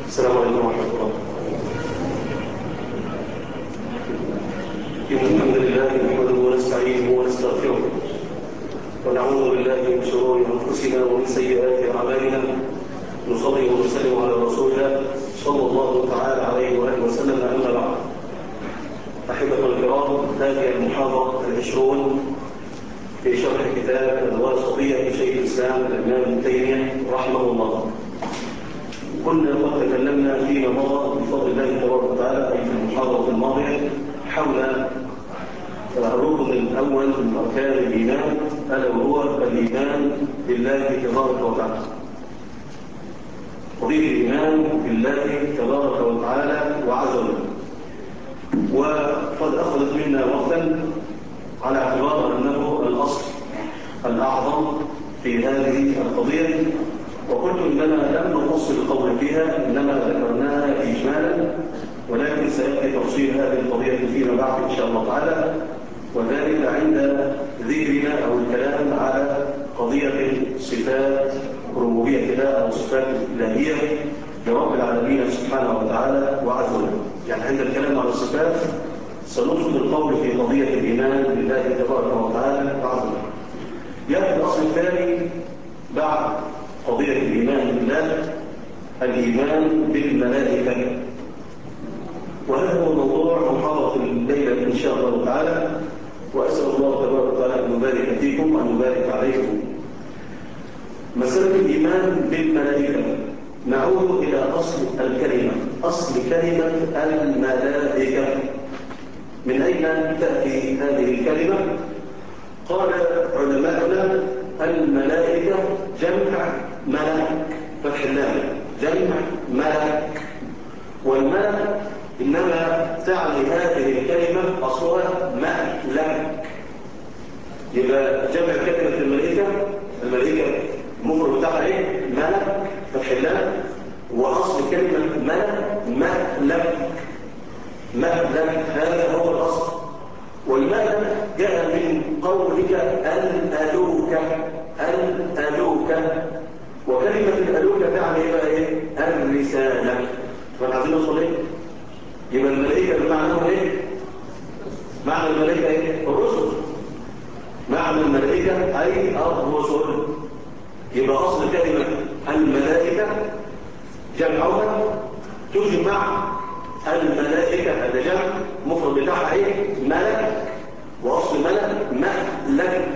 السلام عليكم ورحمة الله. إن الحمد لله نحمده ونستعينه ونستغفره ونعوذ بالله من شرور أنفسنا ومن سيئات أعمالنا. نصلي ونسلم على رسول الله صلى الله تعالى عليه وآله وسلم. أما بعد، أحبة الكرام، هذه المحاضرة 20 في شرح كتاب الواسطية لشيخ الإسلام الإمام ابن تيمية رحمه الله. كنا قد تكلمنا فيما مضى بفضل الله تبارك وتعالى أي في المحاضرة الماضية حول الركن الأول من أركان الإيمان، ألا وهو الإيمان بالله تبارك وتعالى. قضية الإيمان بالله تبارك وتعالى وعز وجل، وقد أخذت منا وقتا على اعتبار أنه الأصل الأعظم في هذه القضية، وقلت إننا لم نفصل القول فيها، إنما ذكرناها إجمالا، ولكن سيأتي تفصيل هذه القضية فيما بعد إن شاء الله تعالى، وذلك عند ذكرنا أو الكلام على قضية صفات ربوبية الله أو صفات الإلهية لرب العالمين سبحانه وتعالى وعز وجل. يعني عند الكلام على الصفات سندخل القول في قضية الإيمان بالله تبارك وتعالى وعز وجل. يأتي الأصل الثاني بعد قضية الإيمان بالله الإيمان بالملائكة، وهذا هو موضوع محاضرة الليلة إن شاء الله تعالى، وأسأل الله تبارك وتعالى أن يبارك فيكم وأن يبارك عليكم. مسألة الإيمان بالملائكة، نعود إلى أصل الكلمة، أصل كلمة الملائكة. من أين تأتي هذه الكلمة؟ قال علماؤنا الملائكة جمع ملك، فتح اللام، جمع ملك، والملك إنما تعني هذه الكلمة أصلها ملك. يبقى جمع كلمة الملائكة المفرد بتاعها إيه؟ ملك، فتح اللام، وأصل كلمة ملك، هذا هو الأصل. والملك جاء من قولك الألوك، وكلمة الألوك تعني إيه؟ الرسالة. فنعزين نوصل إيه؟ يبقى الملائكة بمعنى إيه؟ معنى الملائكة إيه؟ الرسل. معنى الملائكة أي الرسل. يبقى أصل كلمة الملائكة جمعها تجمع الملائكة، هذا جمع مفرد بتاعها إيه؟ ملك، وأصل ملك،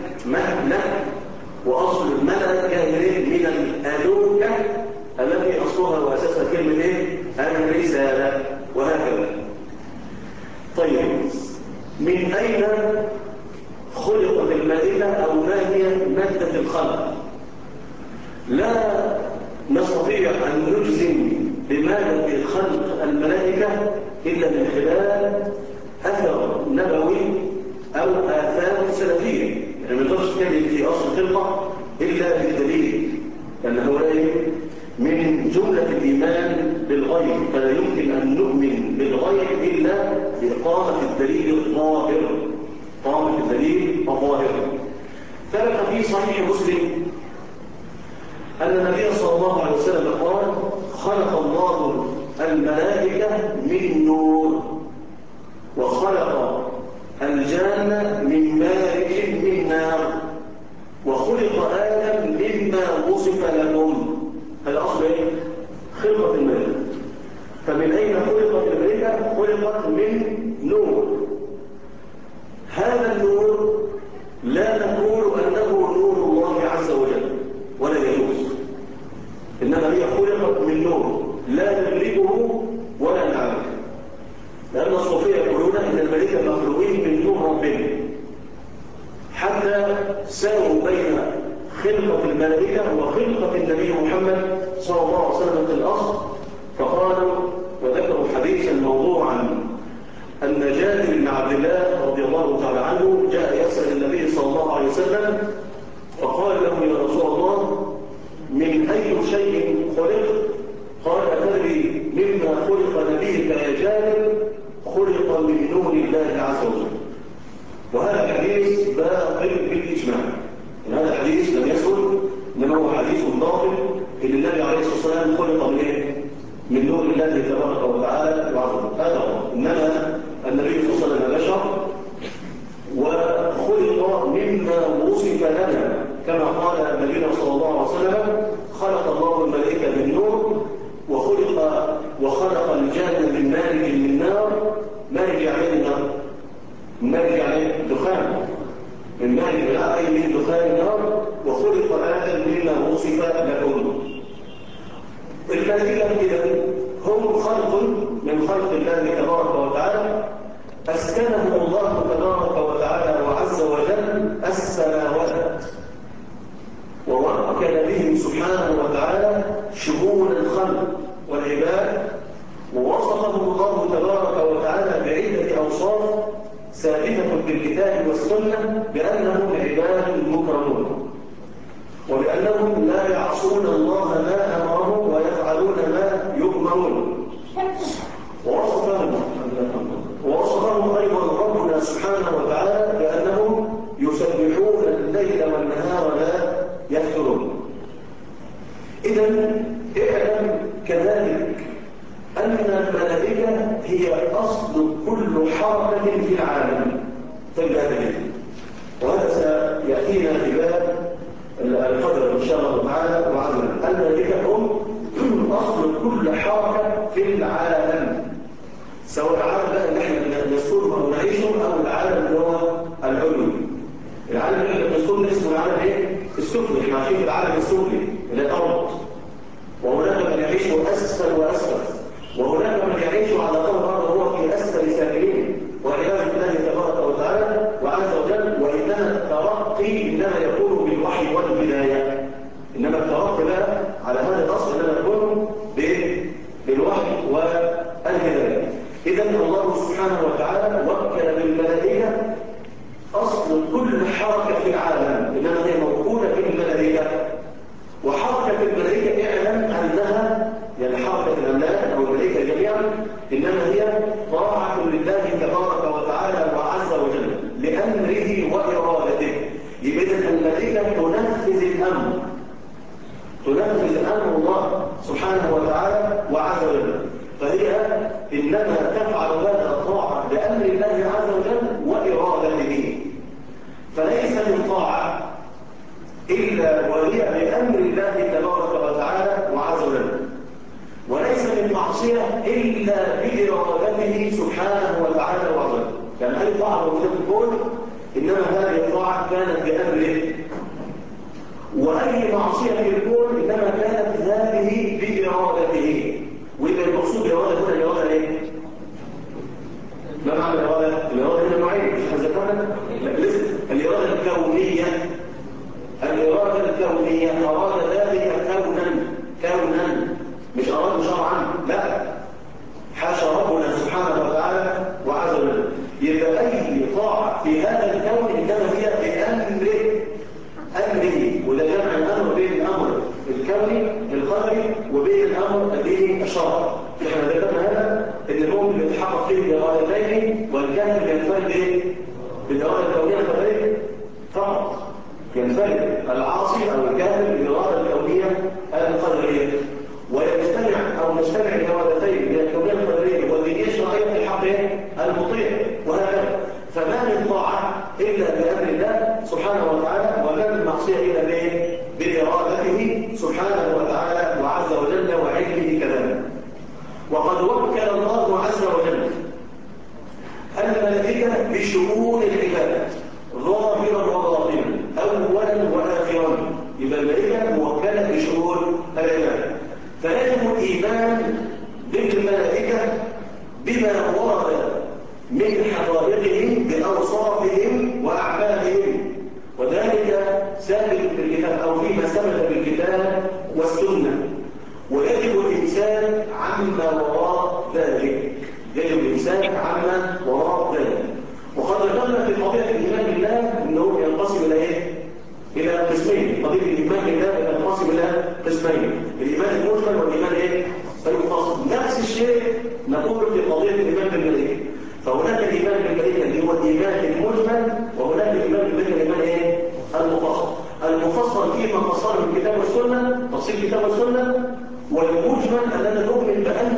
وأصل الملك جاء من الألوكة التي أصلها وأساسها كلمة إيه؟ الرسالة، وهكذا. طيب، من أين خلقت الملائكة أو ما هي مادة الخلق؟ لا نستطيع أن نجزم بمادة خلق الملائكة إلا من خلال أثر نبوي أو آثار سلفية. يعني ما نقدرش نتكلم في أصل الخلقة إلا بالدليل، لأنه من جملة الإيمان بالغيب، فلا يمكن أن نؤمن بالغيب إلا بإقامة الدليل الظاهر. ثبت في صحيح مسلم أن النبي صلى الله عليه وسلم قال: خلق الله الملائكة من نور، وخلق الجان من مارج من نار، وخلق آدم مما وصف لكم. هذا أصل إيه؟ خلقة الملائكة. فمن أين خلقت الملائكة؟ خلقت من نور. هذا النور لا نقول أنه نور الله عز وجل، ولا يجوز، إنما هي خلقت من نور لا نملكه ولا نعرفه، لأن الصوفية يقولون إن الملائكة مخلوقين من نور ربنا، حتى ساووا بين خلقة الملائكة وخلقة النبي محمد صلى الله عليه وسلم في الأصل. فقالوا وذكروا حديثا موضوعا أن جابر بن عبد الله رضي الله تعالى عنه جاء يسأل النبي صلى الله عليه وسلم، فقال له: يا رسول الله، من أي شيء خلق؟ قال: أتدري مما خلق نبيك يا جابر؟ خلق من نور الله عز وجل. وهذا الحديث باطل بالإجماع، هذا الحديث لم يثبت، إنما هو حديث باطل، إن النبي عليه الصلاة والسلام خلق من إيه؟ من نور الله تبارك وتعالى وعظمه. هذا هو. إنما النبي صلى الله عليه وسلم بشر وخلق مما وصف لنا، كما قال نبينا صلى الله عليه وسلم: خلق الله الملائكة من نور وخلق الجان من مارج من نار. مارج يعني النار، مارج يعني دخان، من مارج أي من دخان النار. وخلق آدم مما وصف لكم. الملائكة إذا هم خلق من خلق الله تبارك وتعالى، أسكنهم الله تبارك وتعالى وعز وجل السماوات، ووكل بهم سبحانه وتعالى شؤون الخلق والعباد، ووصفهم الله تبارك وتعالى بعدة أوصاف ثابتة بالكتاب والسنة بأنهم عباد مكرمون، وبأنهم لا يعصون الله ما أمرهم ويفعلون ما يؤمرون. ووصفهم أيضا ربنا سبحانه وتعالى بأنهم يسبحون الليل والنهار لا يفترون. إذن اعلم كذلك أن الملائكة هي أصل كل حركة في العالم في الأبد، وهذا سيأتينا في باب القدر إن شاء الله تعالى وعزنا. الملائكة هم أصل كل حركة في العالم، سواء العالم بقى اللي احنا نسكنه أو نعيشه، أو العالم اللي هو العلوي. العالم اللي احنا بنسكنه اسمه العالم ايه؟ السفلي. احنا عايشين في العالم السفلي اللي الأرض، وهناك من يعيش أسفل وأسفل، وهناك من يعيش على ظهر الأرض وهو في أسفل سافلين، والعياذ بالله تبارك وتعالى وعز وجل. وإنما الترقي إنما يكون بالوحي والهداية، إنما الترقي بقى على هذا الأصل إنما يكون بالوحي والهداية. إذن الله سبحانه وتعالى وكل بالملائكة أصل كل حركة في العالم، إنما هي موجودة في الملائكة. وحركة الملائكة اعلم أنها يعني حركة الأملاك أو الملائكة جميعا إنما هي طاعة لله تبارك وتعالى وعز وجل لأمره وإرادته. يبقى الملائكة تنفذ الأمر، تنفذ أمر الله سبحانه وتعالى وعز وجل، فهي إنما تفعل هذا الطاعة لأمر الله عز وجل وإرادته. فليس من طاعة إلا وهي بأمر الله تبارك وتعالى وعز وجل، وليس من معصية إلا بإرادته سبحانه وتعالى وعز وجل. كان أي طاعة موجودة في الكون إنما هذه الطاعة كانت بأمره، وأي معصية في الكون إنما كانت هذه بإرادته. وإذا المقصود بإرادة هنا الإرادة إيه؟ ما معنى الإرادة؟ الإرادة هنا نوعين مش هذكرنا؟ الإرادة الكونية، الإرادة الكونية أراد ذلك كونا مش أراد شرعا، لا، حاشا ربنا سبحانه وتعالى وعز وجل. يبقى أي طاعة في هذا الكون إنما هي بأمره، وده جمع الأمر بين الأمر الكوني القدري وبين الأمر الديني الشرعي. احنا ذكرنا هذا ان المؤمن بيتحقق فيه بإرادتين، والكافر بينفرد بالإرادة الكونية القدرية فقط. ينفرد العاصي أو الكافر بالإرادة الكونية القدرية، ويجتمع أو نجتمع الإرادتين من الكونية القدرية والدينية الشرعية في حق المطيع، وهكذا. فما من طاعة إلا بأمر الله سبحانه وتعالى، وما من معصية إلا بإرادته سبحانه وتعالى وعز وجل وعلمه كذلك. وقد وكل الله عز وجل الملائكة بشؤون العباد ظاهرا وباطنا أولا وآخرا. يبقى الملائكة موكلة بشؤون العباد، فيجب الإيمان بالملائكة بما ورد من حقائقهم بأوصافهم وأعمالهم، وذلك ثابت في الكتاب أو فيما ثبت بالكتاب والسنة. ويجب الإنسان عما وراء ذلك، يجب الإنسان عما وراء ذلك. وقد ذكرنا في قضية الإيمان بالله أنه ينقسم إلى إيه؟ إلى قسمين. قضية الإيمان بالله ينقسم إلى قسمين، الإيمان المجمل والإيمان إيه؟ فينقسم. نفس الشيء نقول في قضية الإيمان بالملائكة. فهناك الإيمان بالملائكة اللي هو الإيمان المجمل، وهناك الإيمان بالملائكة الإيمان إيه؟ المفصل. المفصل فيما فصله الكتاب والسنة، تفصيل الكتاب والسنة، والمجمل أننا نؤمن بأن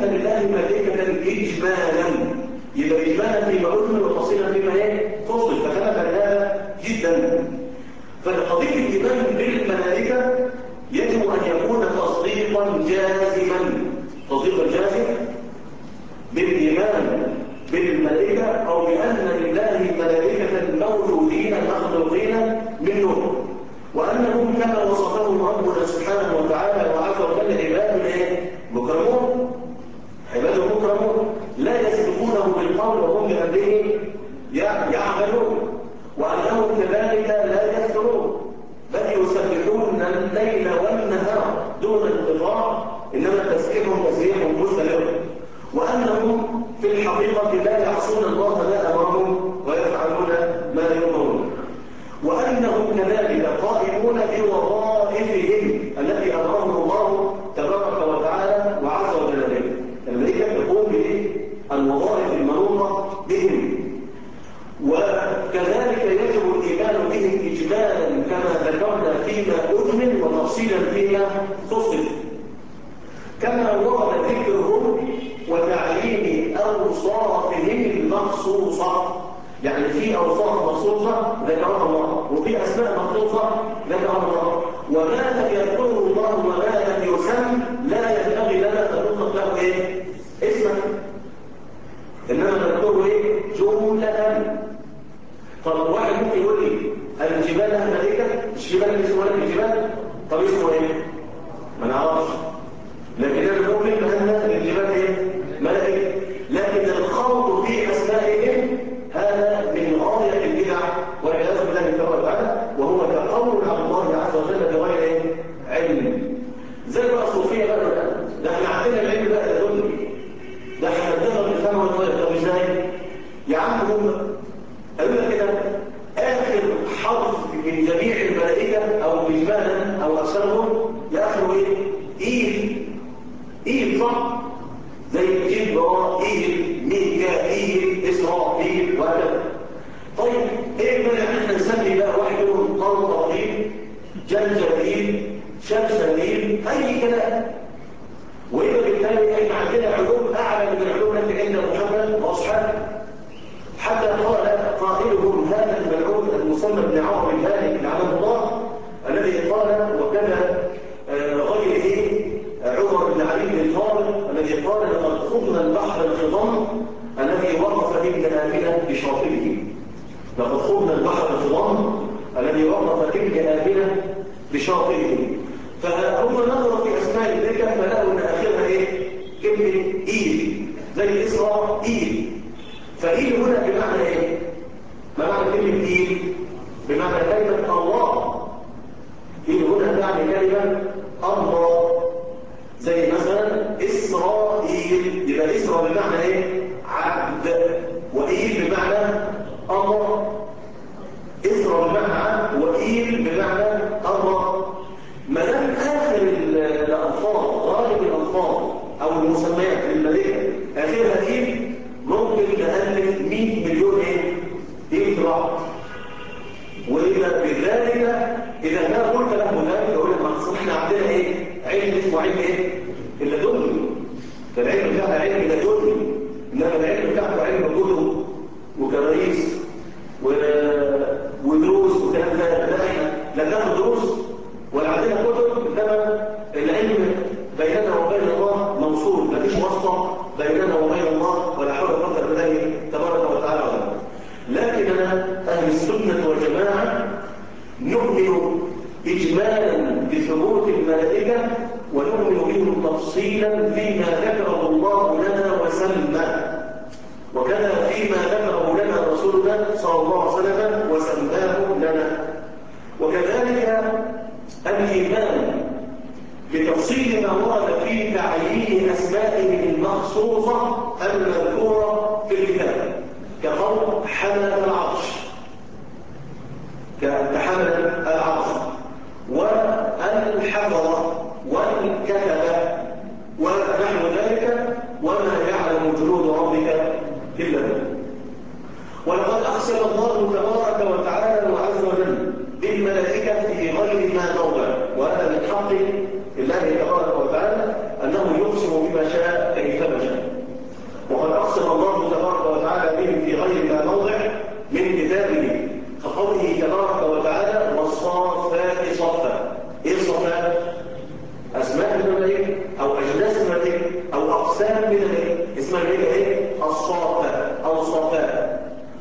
إجمالا، يبقى إجمالا فيما أجمل وتفصيلا فيما فصل، فكان هذا جدا. فقضية الإيمان بالملائكة يجب أن يكون تصديقا جازما، تصديقا جازما بالإيمان بالملائكة، أو بأن لله ملائكة موجودين مخلوقين من نور، وأنهم كما وصفهم ربنا سبحانه وتعالى وعز وجل عباد مكرمون، عباد مكرمون لا يسبقونه بالقول وهم بأمره يعملون، وأنهم كذلك لا يفترون بل يسبحون الليل والنهار دون انقطاع، إنما تسبيحهم تسبيح مستمر، وأنهم في الحقيقة لا يعصون الله ما أمرهم ويفعلون ما يؤمرون، وأنهم كذلك قائمون بوظائفهم التي أمرهم الله تبارك وتعالى وعز وجل به. الملائكة تقوم بالوظائف المنوطة بهم، وكذلك يجب الإيمان بهم إجمالا كما ذكرنا فيما أجمل وتفصيلا فيما فصل، كما ورد ذكرهم وتعليم أوصافهم المخصوصة. يعني في أوصاف مخصوصة ذكرها الله، وفي أسماء مخصوصة ذكرها الله، وما لم يذكره الله وما لم يسم لا ينبغي لنا أن نطلق له اسما، إنما نذكره جملة. طب واحد ممكن يقول لي الجبال لها ملائكة، الجبال اللي اسمه لك الجبال، طب اسمه ما نعرفش، لكن أنا نؤمن بأن الجبال ملائكة، لكن الخوض في أسمائهم هذا من غاية البدع والعياذ بالله تبارك وتعالى، وهو تقول على الله عز وجل بغير علم. زي بقى الصوفية بقى ده احنا عندنا العلم بقى ده دنيا، ده احنا بنقدر نفهمه ونطلق. طب ازاي؟ يا عم هم قالوا لك كده آخر حرف من جميع الملائكة أو إجمالا أو أكثرهم يأخذوا إيل صح؟ زي جبرائيل، ميكائيل، إسرائيل وهكذا. طيب إيه بقى احنا نسمي بقى واحد منهم قرطبيل، جلجليل، شمسليل، أي كلام، وإذا بالتالي احنا عندنا علوم أعلى من العلوم التي عند محمد وأصحابه، حتى قال قائلهم هذا الملعون المسمى ابن عمرو الهاني لعنه الله الذي قال وكذا غيره عمر بن علي بن طالب الذي قال لقد خضنا البحر الخضم الذي وقف ابن آمنة بشاطئه، لقد خضنا البحر الخضم الذي وقف ابن آمنة بشاطئه. فهم نظروا في أسماء الملائكة فلقوا أن آخرها كلمة إيل زي إسرائيل. فإيل هنا بمعنى ما معنى كلمة إيل؟ بمعنى كلمة الله. إيل هنا يعني كلمة الله، زي مثلا إسرائيل، يبقى إسرائيل بمعنى عبد، وإيل بمعنى الله. إسرائيل بمعنى عبد، وإيل بمعنى الله. ما دام آخر الألفاظ غالب الألفاظ أو المسميات للملائكة آخرها إيل، ممكن نألف 100 مليون إيه بعض. وإذا بذلك إذا ما قلت له ذلك يقول لك مقصود احنا عندنا علم اسمه علم اللدني، فالعلم بتاعها علم لدني، إنما العلم بتاعته علم كتب وكراريس ودروس وكلام ده احنا لا ناخد دروس ولا عندنا كتب، إنما العلم بيننا وبين الله موصول، مفيش واسطة بيننا وبين الله ولا حول ولا قوة إلا بالله تبارك وتعالى. لكننا أهل السنة والجماعة نؤمن إجمالا بثبوت الملائكة، ونؤمن بهم تفصيلا فيما ذكره الله لنا وسمى، وكذا فيما ذكره لنا رسولنا صلى الله عليه وسلم وسماه لنا. وكذلك الإيمان بتفصيل ما ورد في تعيين أسمائه المخصوصة المذكورة في الكتاب، كقول حملة العرش، كحملة العرش والحفظة والكتبة ونحو ذلك، وما يعلم جنود ربك إلا هو. ولقد أقسم الله تبارك وتعالى وعز وجل بالملائكة في غير ما موضع، وهذا من حق الله تبارك وتعالى أنه يقسم بما شاء كيفما شاء. وقد أقسم الملائكة أو أجناس الملائكة أو أقسام من الملائكة، اسمها الملائكة إيه؟ الصافات أو الصافات.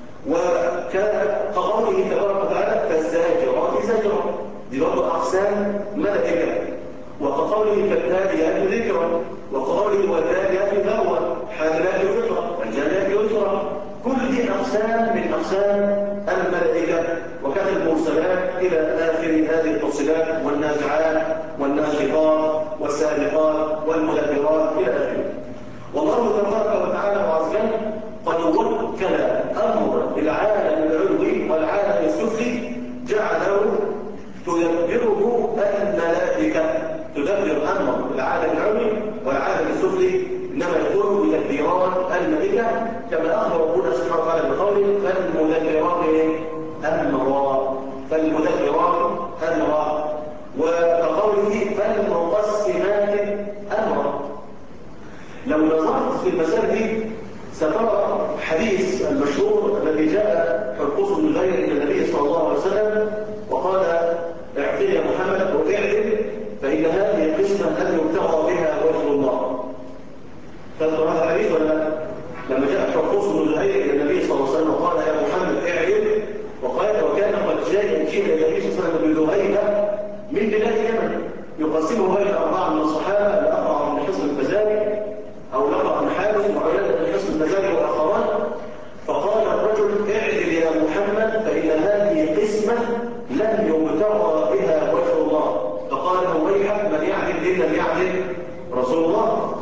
وكقوله تبارك وتعالى فالزاجرات زجرا، دي برضه أقسام ملائكة. وكقوله فالتاليات ذكرا، وقوله والتاليات ذروة، حاملات وقرا، الجاريات يسرا. كل دي أقسام من أقسام الملائكة. وكانت المرسلات إلى آخر هذه التفصيلات، والنازعات والناشطات والسابقات والمدبرات إلى آخره. والله تبارك وتعالى وعز وجل قد وكل أمر العالم العلوي والعالم السفلي، جعله تدبره الملائكة. تدبر أمر العالم العلوي والعالم السفلي إنما يكون بتدبيرات الملائكة، كما أخبر ربنا سبحانه وتعالى بقوله فالمدبرات أمرا، فالمدبرات أمرا. وكقوله فالمقسمات أمرا. لو نظرت في المسألة دي سترى حديث المشهور الذي جاء حرقوس بن زهير إلى النبي صلى الله عليه وسلم وقال اعطني يا محمد أو اعدل فإن هذه قسمة لم يبتغى بها وجه الله. تذكر هذا الحديث ولا لا؟ لما جاء حرقوس بن زهير إلى النبي صلى الله عليه وسلم وقال يا محمد اعدل، وكان قد جاء جيل النبي صلى الله عليه وسلم بذهيبة من بلاد اليمن يقسمه بين 4 من الصحابة، الأقرع بن حصن الفزاري أو الأقرع بن حارث وعيينة بن حصن الفزاري والآخران. فقال الرجل اعدل يا محمد فإن هذه قسمة لم يبتغى بها وجه الله. فقال له ويحك من يعدل إن لم يعدل رسول الله.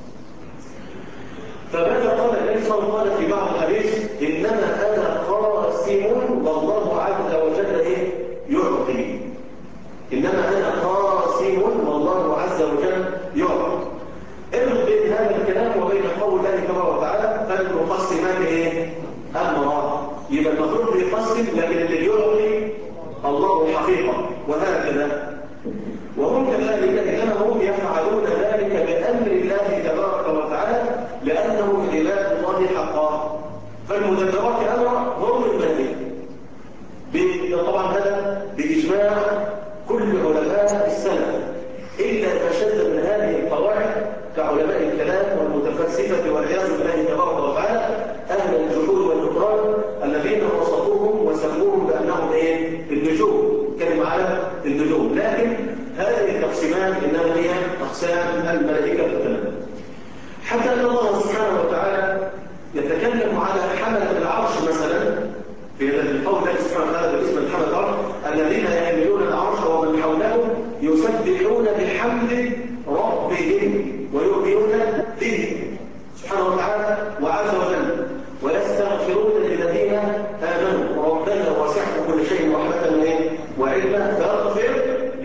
فماذا قال النبي صلى الله عليه وسلم في بعض الحديث إنما أنا قاسم والله عز وجل يعطي. إنما أنا قاسم والله عز وجل يعطي. اربط بين هذا الكلام وبين قول الله تبارك وتعالى فالمقسمات أمرا. يبقى المفروض بيقسم لكن اللي بيعطي الله حقيقة، وهكذا. وهم كذلك إنما هم يفعلون ذلك بأمر الله تبارك وتعالى لأنهم عباد الله حقا. فالمدبرات أمرا هم الملائكة. طبعا هذا بإجماع كل علماء السلف إلا ما شذ من هذه القواعد كعلماء الكلام والمتفلسفة والعياذ بالله تبارك وتعالى أهل الجحود والنكران الذين وصفوهم وسموهم بأنهم النجوم، كلمة على النجوم. لكن هذه التقسيمات إنما هي أقسام الملائكة الكلام. حتى أن الله سبحانه وتعالى يتكلم على حملة العرش مثلا في هذا القول الله سبحانه وتعالى باسم حملة العرش الذين يحملون العرش ومن حوله يسبحون بحمد ربهم ويؤمنون به سبحانه وتعالى وعز وجل ويستغفرون للذين آمنوا ربنا وسعت كل شيء رحمة وعلما فاغفر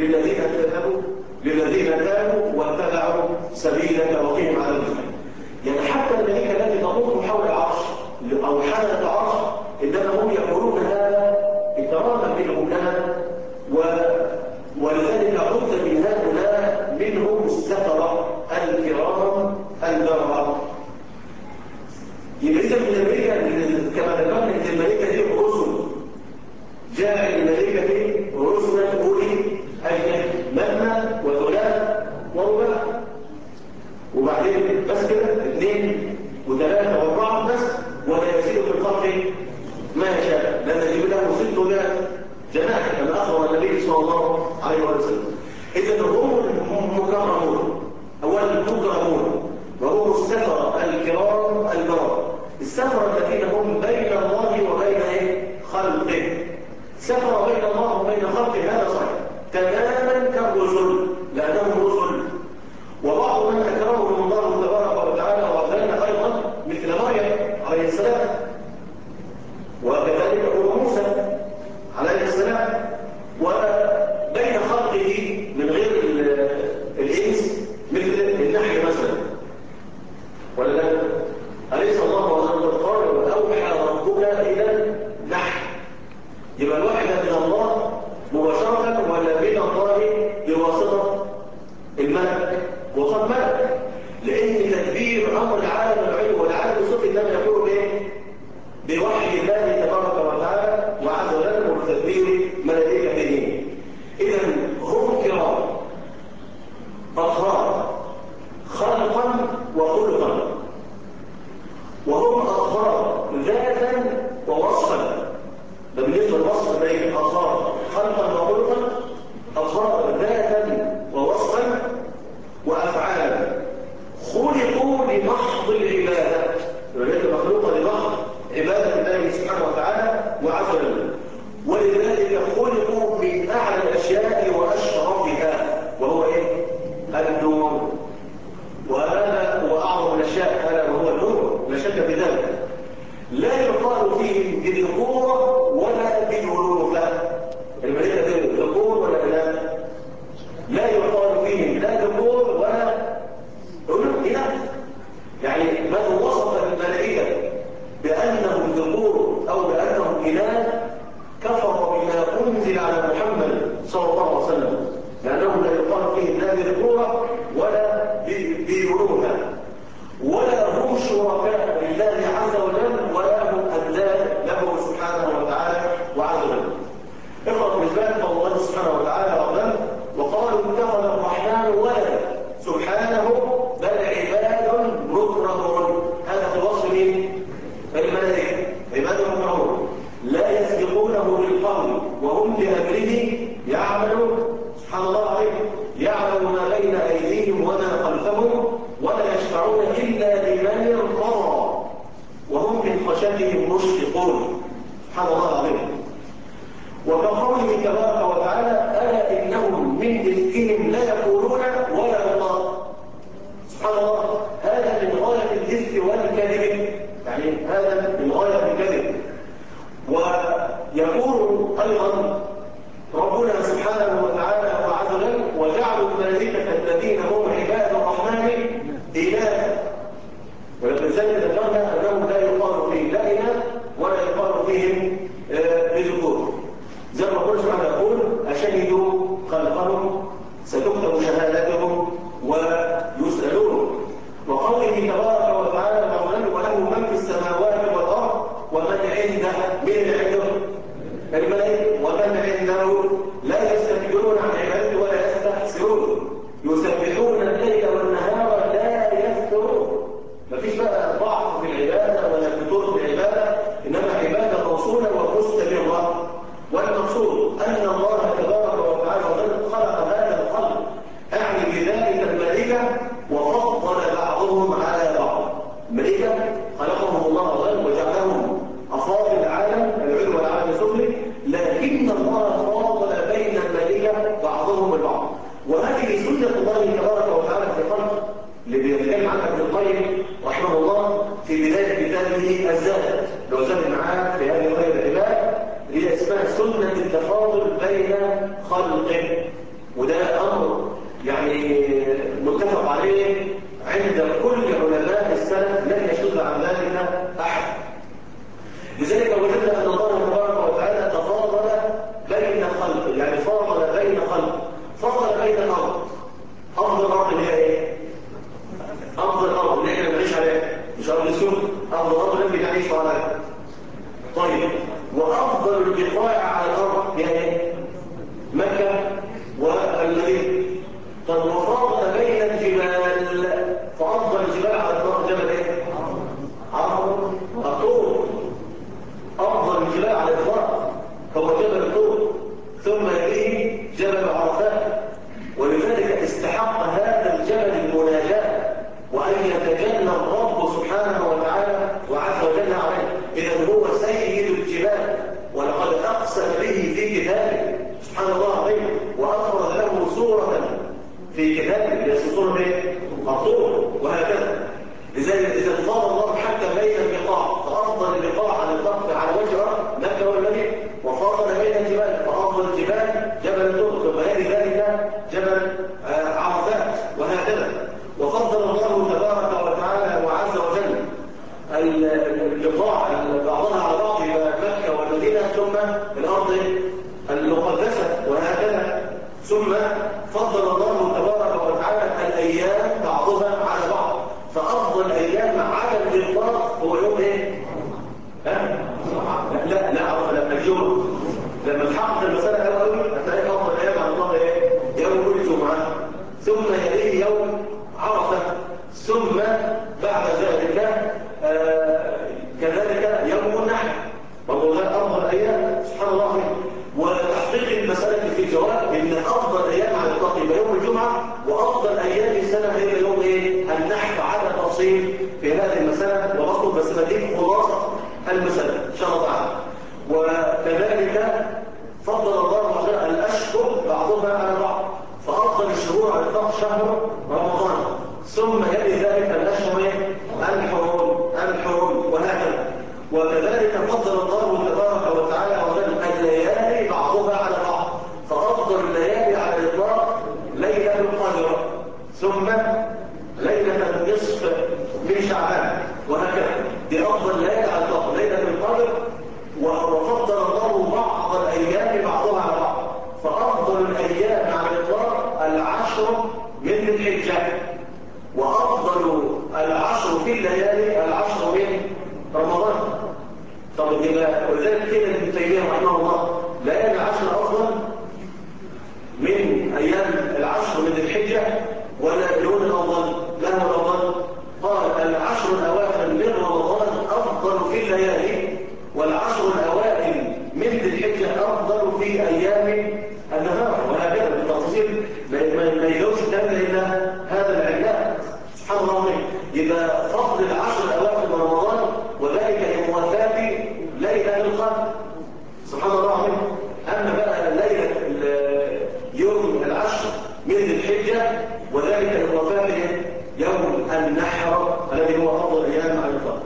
للذين تابوا واتبعوا سبيلك وقهم عذاب الجحيم. يعني حتى الملائكة التي تطوف حول العرش أو حملة العرش إنما هم يقولون هذا إكراما منهم لنا، ولذلك عد من هؤلاء منهم السفرة الكرام البررة. يبقى إذا من الملائكة كما ذكرنا إن الملائكة دي رسل، جاء الملائكة دي رسلا أولي أجنحة مثنى وثلاث ورباع، وبعدين بس كده 2 و3 و4 بس، ولا يزيد في الخلق ما يشاء، لأن يجيب له 600 جناح كما أخبر النبي صلى الله عليه وسلم. إذا هم مكرمون، أولا مكرمون وهم السفرة الكرام البررة، السفرة الذين هم بين الله وبين خلقه. سفر بين الله وبين خلقه هذا صحيح تماما كالرسل لأنهم رسل. وبعض من أكرمهم الله تبارك وتعالى وأكرمنا أيضا مثل مريم عليه السلام، وكذلك أم موسى عليه السلام، وبين خلقه من غير الإنس مثل النحل مثلا، ولا أليس الله قال وأوحى ربك إلى النحل؟ يبقى الوحي من الله مباشرة ولا من الله بواسطة الملك؟ وقد ملك، لأن تدبير أمر العالم العلوي والعالم السفلي إنما يكون بوحي الله تبارك وتعالى وعز وجل وبتدبير ملائكته. إذا هم كرام أطهار لمحض العبادة، الملائكة مخلوقة لمحض عبادة الله سبحانه وتعالى وعز وجل، ولذلك خلقوا من أعلى الأشياء وأشرفها، وهو إيه؟ النور. وهذا هو أعظم الأشياء، هذا وهو النور، لا شك في ذلك. لا يقال فيهم بالذكورة ولا بالأنوثة. الملائكة ذكور ولا إناث؟ لا يقال فيهم لا ذكور ولا إناث. يعني من وصف الملائكة بأنهم ذكور أو بأنهم إناث كفر بما أنزل على محمد صلى الله عليه وسلم، لأنهم لا يقال فيهم لا بذكورة ولا بأنوثة، ولا هم شركاء لله عز وجل ولا هم أنداد له سبحانه وتعالى وعز وجل. اقرأ مثال قول الله سبحانه وتعالى وقال: وقالوا اتخذ الرحمن ولدا سبحانه بل عباد مكرمون. هذا في وصف مين؟ الملائكة، عباد مكرمون لا يسبقونه بالقول وهم بأمره يعملون. سبحان الله العظيم، يعلم ما بين أيديهم وما خلفهم ولا يشفعون إلا لمن ارتضى وهم من خشيته مشفقون. سبحان الله العظيم. وكقوله تبارك وتعالى: ألا إنهم من إفكهم لا يقولون ولا الله. سبحان الله، هذا من غاية الإفك والكذب، يعني هذا من غاية الكذب. ويقول أيضا ربنا سبحانه وتعالى وعز وجل: وجعلوا الملائكة الذين هم عباد الرحمن إناثا. ولذلك ذكرنا أنهم لا يقال فيهم لا إناث ولا يقال فيهم بذكور. زي ما قلت سبحانه يقول: أشهدوا خلقهم ستكتب شهادتهم ويسألون. وقوله تبارك وتعالى وله من في السماوات والأرض ومن عنده، من عنده الملائكة، ومن عنده لا يستكبرون عن عبادته ولا يستحسرون يسبحون الليل والنهار لا يفترون. مفيش بقى ضعف في العبادة ولا فتور في العبادة، إنما عبادة موصولة ومستمرة. والمقصود أن الله تبارك وتعالى خلق هذا الخلق، أعني بذلك الملائكة، وفضل بعضهم على بعض. الملائكة خلقهم الله وجعلهم أفاضل العالم العلو والعالم السفلي، لكن الله فاضل بين الملائكة بعضهم البعض. وهذه سنة الله تبارك وتعالى في خلقه، اللي بيتكلم عنها ابن القيم رحمه الله في بداية كتابه الزاد، لو زاد معاه في هذه خير العباد، هي اسمها سنة التفاضل بين خلقه. وده أمر يعني متفق عليه عند كل علماء السلف، لن يشذ عن ذلك أحد. لذلك وجدنا أن الله تبارك وتعالى تفاضل بين خلقه، يعني فاضل بين خلقه، فاضل بين الأرض. أفضل الأرض هي إيه؟ أفضل الأرض اللي احنا بنعيش عليها، مش أرض السوق، أفضل الأرض اللي بنعيش عليها. طيب، وأفضل البقاع على الأرض هي إيه؟ مكة والمدينة. طب وفاضل بين الجبال، فأفضل الجبال على الأرض جبل إيه؟ عرض الطور. أفضل الجبال على الإطلاق هو جبل الطور، ثم يليه جبل عرفات. ولذلك استحق هذا الجبل المناجاة وأن يتجلى الرب سبحانه وتعالى وعز وجل عليه. إذا هو سيد الجبال، ولقد أقسم به في كتابه سبحان الله العظيم، وأفرد له سورة في كتابه، هي سورة ايه؟ الطور. وهكذا لذلك إذا فاضل الله حتى بين البقاع، فأفضل البقاع على الأرض على وجه الأرض مكة والمدينة، وفاضل بين الجبال، فأفضل الجبال جبل الطور، ثم يلي ذلك جبل عرفات، وهكذا. وفضل الله تبارك وتعالى وعز وجل البقاع بعضها على بعض، مكة والمدينة ثم الأرض المقدسة، وهكذا. ثم فضل الله تبارك وتعالى الأيام بعضها على بعض، فأفضل الأيام على الإطلاق هو يوم إيه؟ التفاصيل في هذه المسألة وبطل بس بديك خلاصة المسألة إن شاء الله تعالى. وكذلك فضل الله على الأشهر بعضها على بعض، فأفضل الشهور على الإطلاق شهر رمضان، ثم يلي ذلك الأشهر الحرم وهكذا. وكذلك فضل الله تبارك وتعالى الليالي بعضها على بعض، فأفضل الليالي على الإطلاق ليلة القدر، ثم ليلة النصف من شعبان وهكذا. دي أفضل الليالي على الإطلاق ليلة القدر. وفضل الله بعض الأيام بعضها على بعض، فأفضل الأيام على الإطلاق العشر من ذي الحجة، وأفضل العشر في الليالي العشر من رمضان. طب ولذلك كده ابن تيمية رحمه الله ليالي العشر أفضل من أيام العشر من ذي الحجة ولا يكون الأفضل؟ لا هو الأفضل. قال العشر الأواخر من رمضان أفضل في الليالي، والعشر الأوائل من ذي الحجة أفضل في أيام النهار، وهكذا بالتفصيل ما يجوز الكلام إلا هذا العلام. سبحان الله. يبقى فضل العشر الأواخر من رمضان وذلك لموافاة ليلة القدر. سبحان الله. أما بقى ليلة يوم العشر من ذي الحجة وذلك لموافاة يوم النحر الذي هو أفضل أيام على الإطلاق.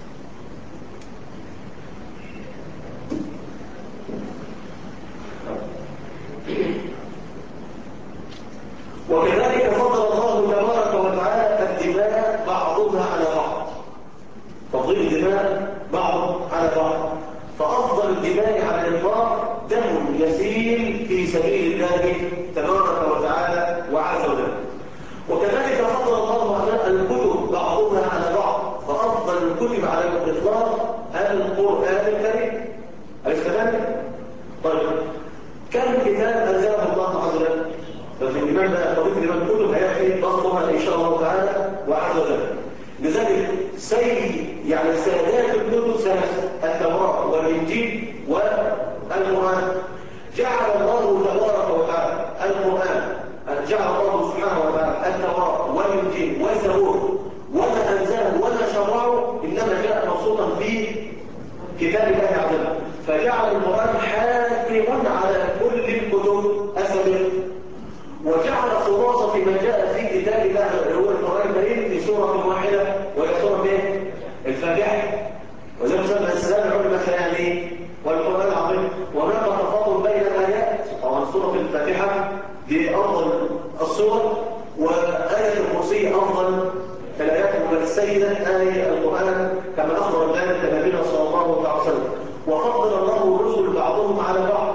وكذلك فضل الله تبارك وتعالى الدماء بعضها على بعض، تفضيل الدماء بعض على بعض، فأفضل الدماء على الإطلاق دم يسيل في سبيل الله تبارك وتعالى وعز وجل. وكذلك فضل الله على الكتب بعضها على بعض، فأفضل الكتب على الإطلاق القرآن الكريم. أليس كذلك؟ طيب كم كتاب أنزله الله عز وجل؟ ففي الإمام بقى طريق الإمام كله هيأتي ضغطها إن شاء الله تعالى وعز وجل. لذلك يعني سادات الكتب ثلاثة: التوراة والإنجيل والقرآن. جعل الله تبارك وتعالى القرآن، جعل الله سبحانه وتعالى التوراة والإنجيل والزبور وما أنزله وما شرعه إنما جاء مبسوطا في كتاب الله عز وجل، فجعل القرآن حاكم على كل الكتب السابقة، وجعل خلاصة ما جاء في كتاب الله هو القرآن الكريم في سورة واحدة وهي سورة ايه؟ الفاتحة. وزي ما سمى السلام علم خيالي والقرآن العظيم. وهناك تفاضل بين الآيات، طبعا سورة الفاتحة دي أفضل السور، وآية الكرسي أفضل الآيات السيدة آية القرآن كما أخبر ذلك نبينا صلى الله عليه وسلم. وفضل الله الرسل بعضهم على بعض،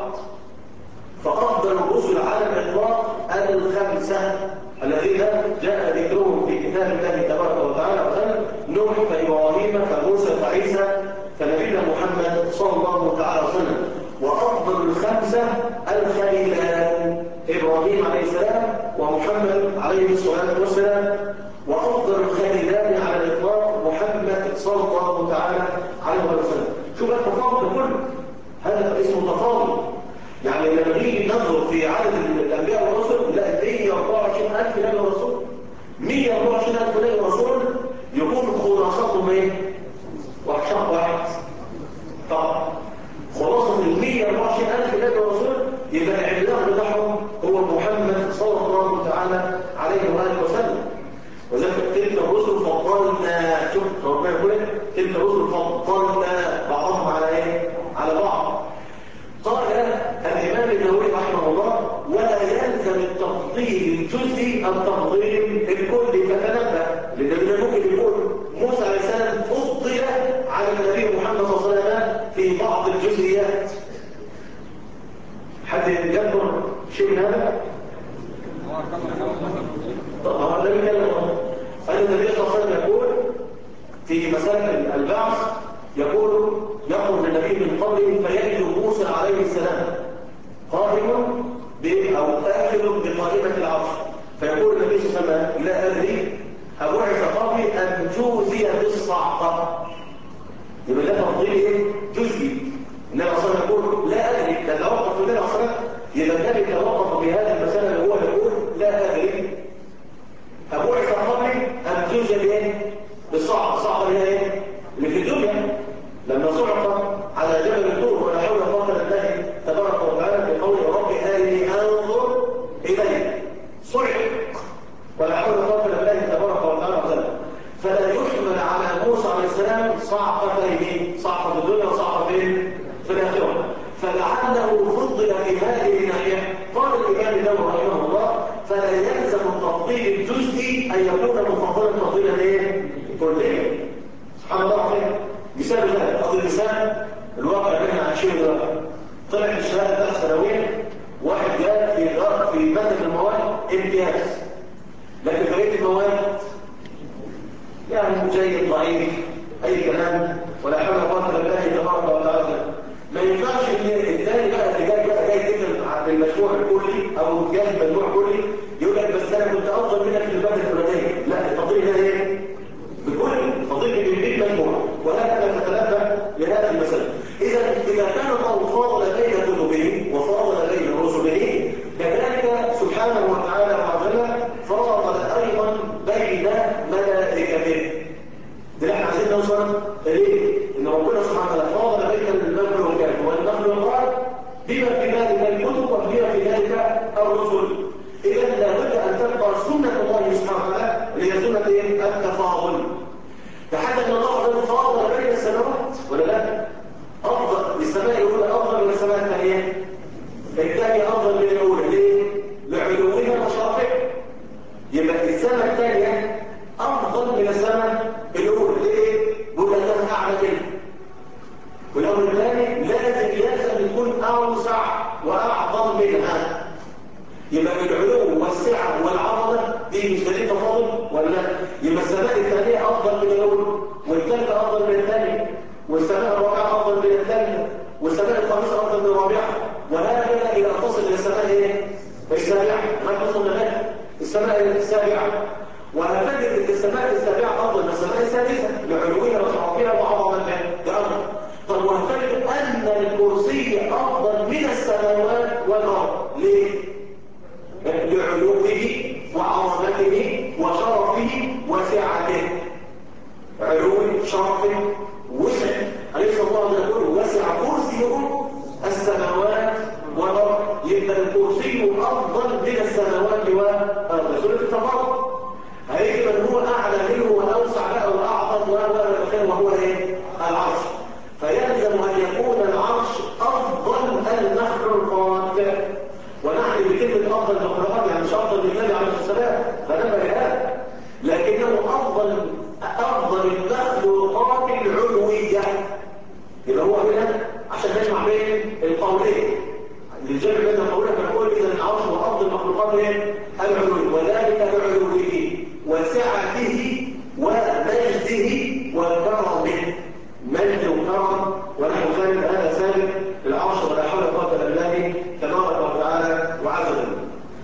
فأفضل الرسل على الإطلاق الخمسة الذين جاء ذكرهم في كتاب الله تبارك وتعالى وسلم: نوح فإبراهيم فموسى فعيسى فنبينا محمد صلى الله تعالى وسلم. وأفضل الخمسة الخليلان: إبراهيم عليه السلام ومحمد عليه الصلاة والسلام. وأفضل الخليلان على الإطلاق محمد صلى الله تعالى عليه وسلم. شوف التفاضل كله، هذا اسمه تفاضل. يعني لما نيجي ننظر في عدد الأنبياء والرسل نلاقي 124,000 نبي ورسول. 124,000 نبي ورسول يكون خلاصتهم ايه؟ شخص واحد. طبعا خلاصة ال 124,000 نبي ورسول يبقى العلاق بتاعهم هو محمد صلى الله تعالى عليه وآله وسلم. وذلك تلك الرسل فضلنا، شوف ربنا يقول تلك الرسل فضلنا بعضهم على ايه؟ على بعض. قال الإمام النووي رحمه الله: ولا يلزم التفضيل الجزئي التفضيل الكلي. فتنبه، لأن ممكن يقول موسى عليه السلام فضل على النبي محمد صلى الله عليه وسلم في بعض الجزئيات. حد يذكر شيء من هذا؟ طبعا لم يكلم. النبي صلى الله عليه وسلم يقول في مسألة البعث، يقول النبي من قبله فيجد موسى عليه السلام قائم أو آخذ بقائمة العرش، فيقول النبي صلى الله عليه وسلم: لا أدري أبعث قبلي أم جوزي بالصعقة. يبقى ده تفضيل ايه؟ جزئي. النبي صلى الله عليه وسلم يقول لا أدري، تتوقف النبي صلى الله عليه وسلم. يبقى النبي توقف في هذه المسألة اللي هو يقول لا أدري أبعث قبلي أم جوزي الدنيا لما صعق على جبل الطور ولا حول ولا قوة إلا بالله تبارك وتعالى بقول رب أرني أنظر إليك، صعق ولا حول ولا قوة إلا بالله تبارك وتعالى. فلا يحمل على موسى عليه السلام صعقتين، صعقة في الدنيا وصعقة في الآخرة، فلعله فضل في هذه الناحية. قال الإمام النووي رحمه الله فلا يلزم التفضيل الجزئي أن يكون مفضلا تفضيلا كليا. سبحان الله العظيم. مثال ذلك أضرب مثال الواقع اللي احنا عايشينه دلوقتي. طلعت الشهادة بتاعت الثانوية، واحد جاب في مادة المواد امتياز، لكن بقية المواد يعني جيد ضعيف أي كلام ولا حول ولا قوة إلا بالله تبارك وتعالى. ما ينفعش ان الثاني بقى اللي جاي تكتب المشروع الكلي او جاي المجموع كلي يقول لك بس انا كنت افضل منك في الماده الفلانيه. لا، التفضيل هنا ايه؟ بكل تفضيل ب100 مجموع، وهكذا تتنبه لهذه المساله. اذا كان الله فاضل بين كتبه وفاضل بين رسله، كذلك سبحانه وتعالى وعلا فاضل ايضا بين ملائكته. ده احنا عايزين نوصل ليه؟ ان ربنا سبحانه وتعالى فاضل بين المخلوقات والمخلوقات بما في ذلك الكتب وبما في ذلك الرسل. اذا لابد ان تبقى سنه الله سبحانه وتعالى اللي هي سنه التفاضل. فحتى ان الله فاضل بين السماوات ولا لا؟ افضل السماء الاولى افضل من السماء الثانيه، الثانيه افضل من الاولى. ليه؟ لعلوها وشرفها. يبقى السماء الثانيه افضل من السماء الاولى. ليه؟ بقول لك اعلى كده. والامر الثاني لازم يكون اوسع واعظم منها. يبقى العلو والسعه والعظمه دي مش دليل تفاضل ولا لا؟ يبقى السماء الثانيه افضل من الاولى، والثالثه افضل من الثانيه، والسماء الرابعه افضل من الثالثه، والسماء الخامسه افضل من الرابعه، وهكذا الى ان تصل الى السماء السابعه. ما توصل لغايه السماء السابعه، وهتجد ان السماء السابعه افضل من السماء السادسه لعلوها وشرفها وعظمتها. ده امر. طب وهتجد ان الكرسي افضل من السماوات والارض. ليه؟ لعلوه وعظمته وشرفه وسعته. علو شرفه وسع. أليس الله يقول وسع كرسيه السماوات والارض؟ يبقى الكرسي افضل من السماوات والارض. سوره التفاضل هيجي من هو اعلى منه واوسع بقى واعظم وهو ايه؟ العرش. فيلزم ان يكون العرش افضل المخلوقات. ونعني بكلمه افضل المخلوقات يعني مش افضل من النبي عليه السلام، فنبه لهذا، لكنه افضل المخلوقات العلويه. يبقى هو هنا عشان نجمع بين القولين، للجمع بين القولين فنقول اذا العرش هو افضل المخلوقات العلويه، وذلك لعلوه وسعته ومجده وكرمه. مجد وكرم ونحو ذلك هذا ثابت للعرش ولا حول ولا قوه الا بالله تبارك وتعالى وعز وجل.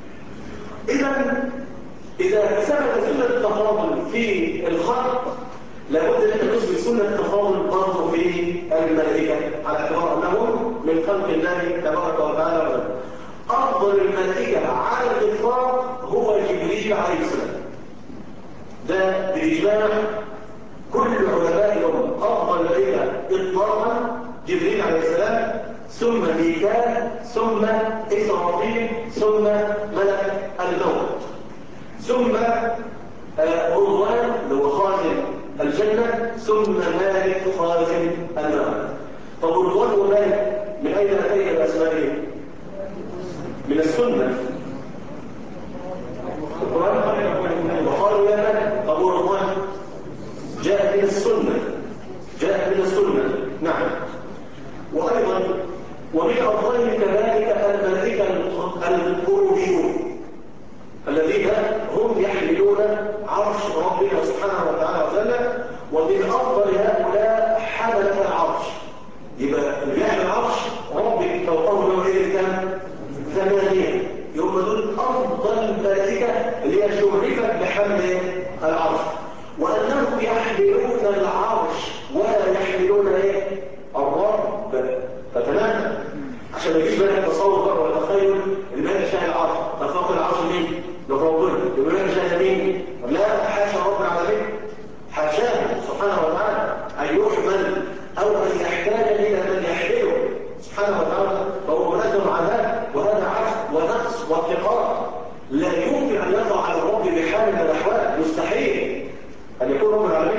اذا ثبت سنه التفاضل في الخلق، لابد ان نثبت سنه التفاضل برضه في الملائكه، على اعتبار انهم من خلق الله تبارك وتعالى. افضل الملائكه على الاطلاق هو جبريل عليه السلام. ده باجماع كل علماء الامه. افضل الملائكه اطلاقا جبريل عليه السلام، ثم ميكال، ثم اسرافيل، ثم ملك الموت، ثم رضوان اللي هو خازن الجنه، ثم مالك خازن النار. طب رضوان ومالك من اين اتينا باسمائهم؟ من السنه. القران وقالوا يا مالك. طب رضوان جاء من السنه، جاء من السنه. نعم. وايضا ومن افضلهم كذلك الملائكه الكروبيون الذين هم يحملون عرش ربنا سبحانه وتعالى وجل. ومن افضل هؤلاء حمله العرش. يبقى اللي بيحمل العرش ربك فوقهم له ايه؟ كام؟ 8. يبقى دول افضل الملائكه اللي هي شرفت بحمل العرش. وانهم يحملون العرش ولا يحملون ايه؟ الرب. فتمام عشان ما يجيش بالك تصور بقى وتخيل الملك شايل العرش. فوق العرش مين؟ ربنا. يقول لك شايل مين؟ لا، حاشا رب العالمين، حاشاه سبحانه وتعالى ان يحمل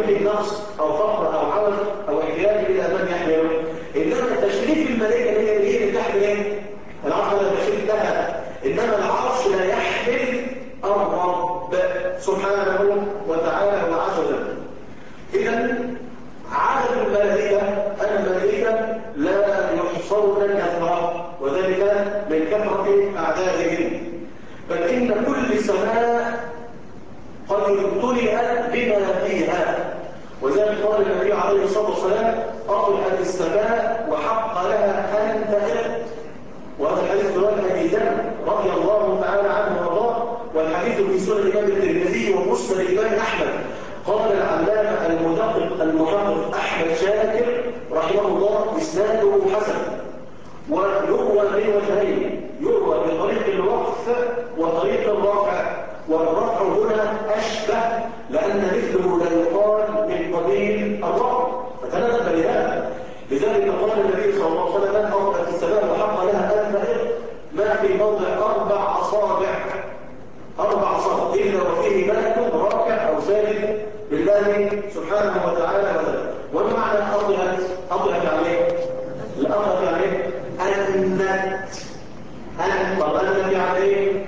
فيه نقص أو فقر أو عوز أو احتياج إلى من يحمله. إنما تشريف الملائكة هي اللي تحمل إيه؟ العرش لا تشريف لها، إنما العرش لا يحمل الرب سبحانه وتعالى وعز وجل. إذا عدد الملائكة لا يحصرون كثرة، وذلك من كثرة أعدادهم، بل إن كل سماء قد امتلئت بما فيها. وذلك قال النبي عليه الصلاة والسلام: أطلعت السماء وحق لها أن تهد. وهذا الحديث رواه أبي ذر رضي الله تعالى عنه وارضاه، والحديث في سنن الإمام الترمذي ومسند الإمام أحمد. قال العلامة المحقق أحمد شاكر رحمه الله: إسناده حسن، ويروى من وجهين، يروى بطريق الوقف وطريق الرفع، والرفع هنا أشبه لأن مثله لا يقال من قبيل الرفع، فتناسب لهذا. لذلك قال النبي صلى الله عليه وسلم: أطلعت السماء وحق لها أن تهد ما في موضع 4 أصابع إلا وفيه ملك راكع أو ساجد لله سبحانه وتعالى. وما معنى أطلعت عليه؟ الأطلعت عليه طب أنت عليه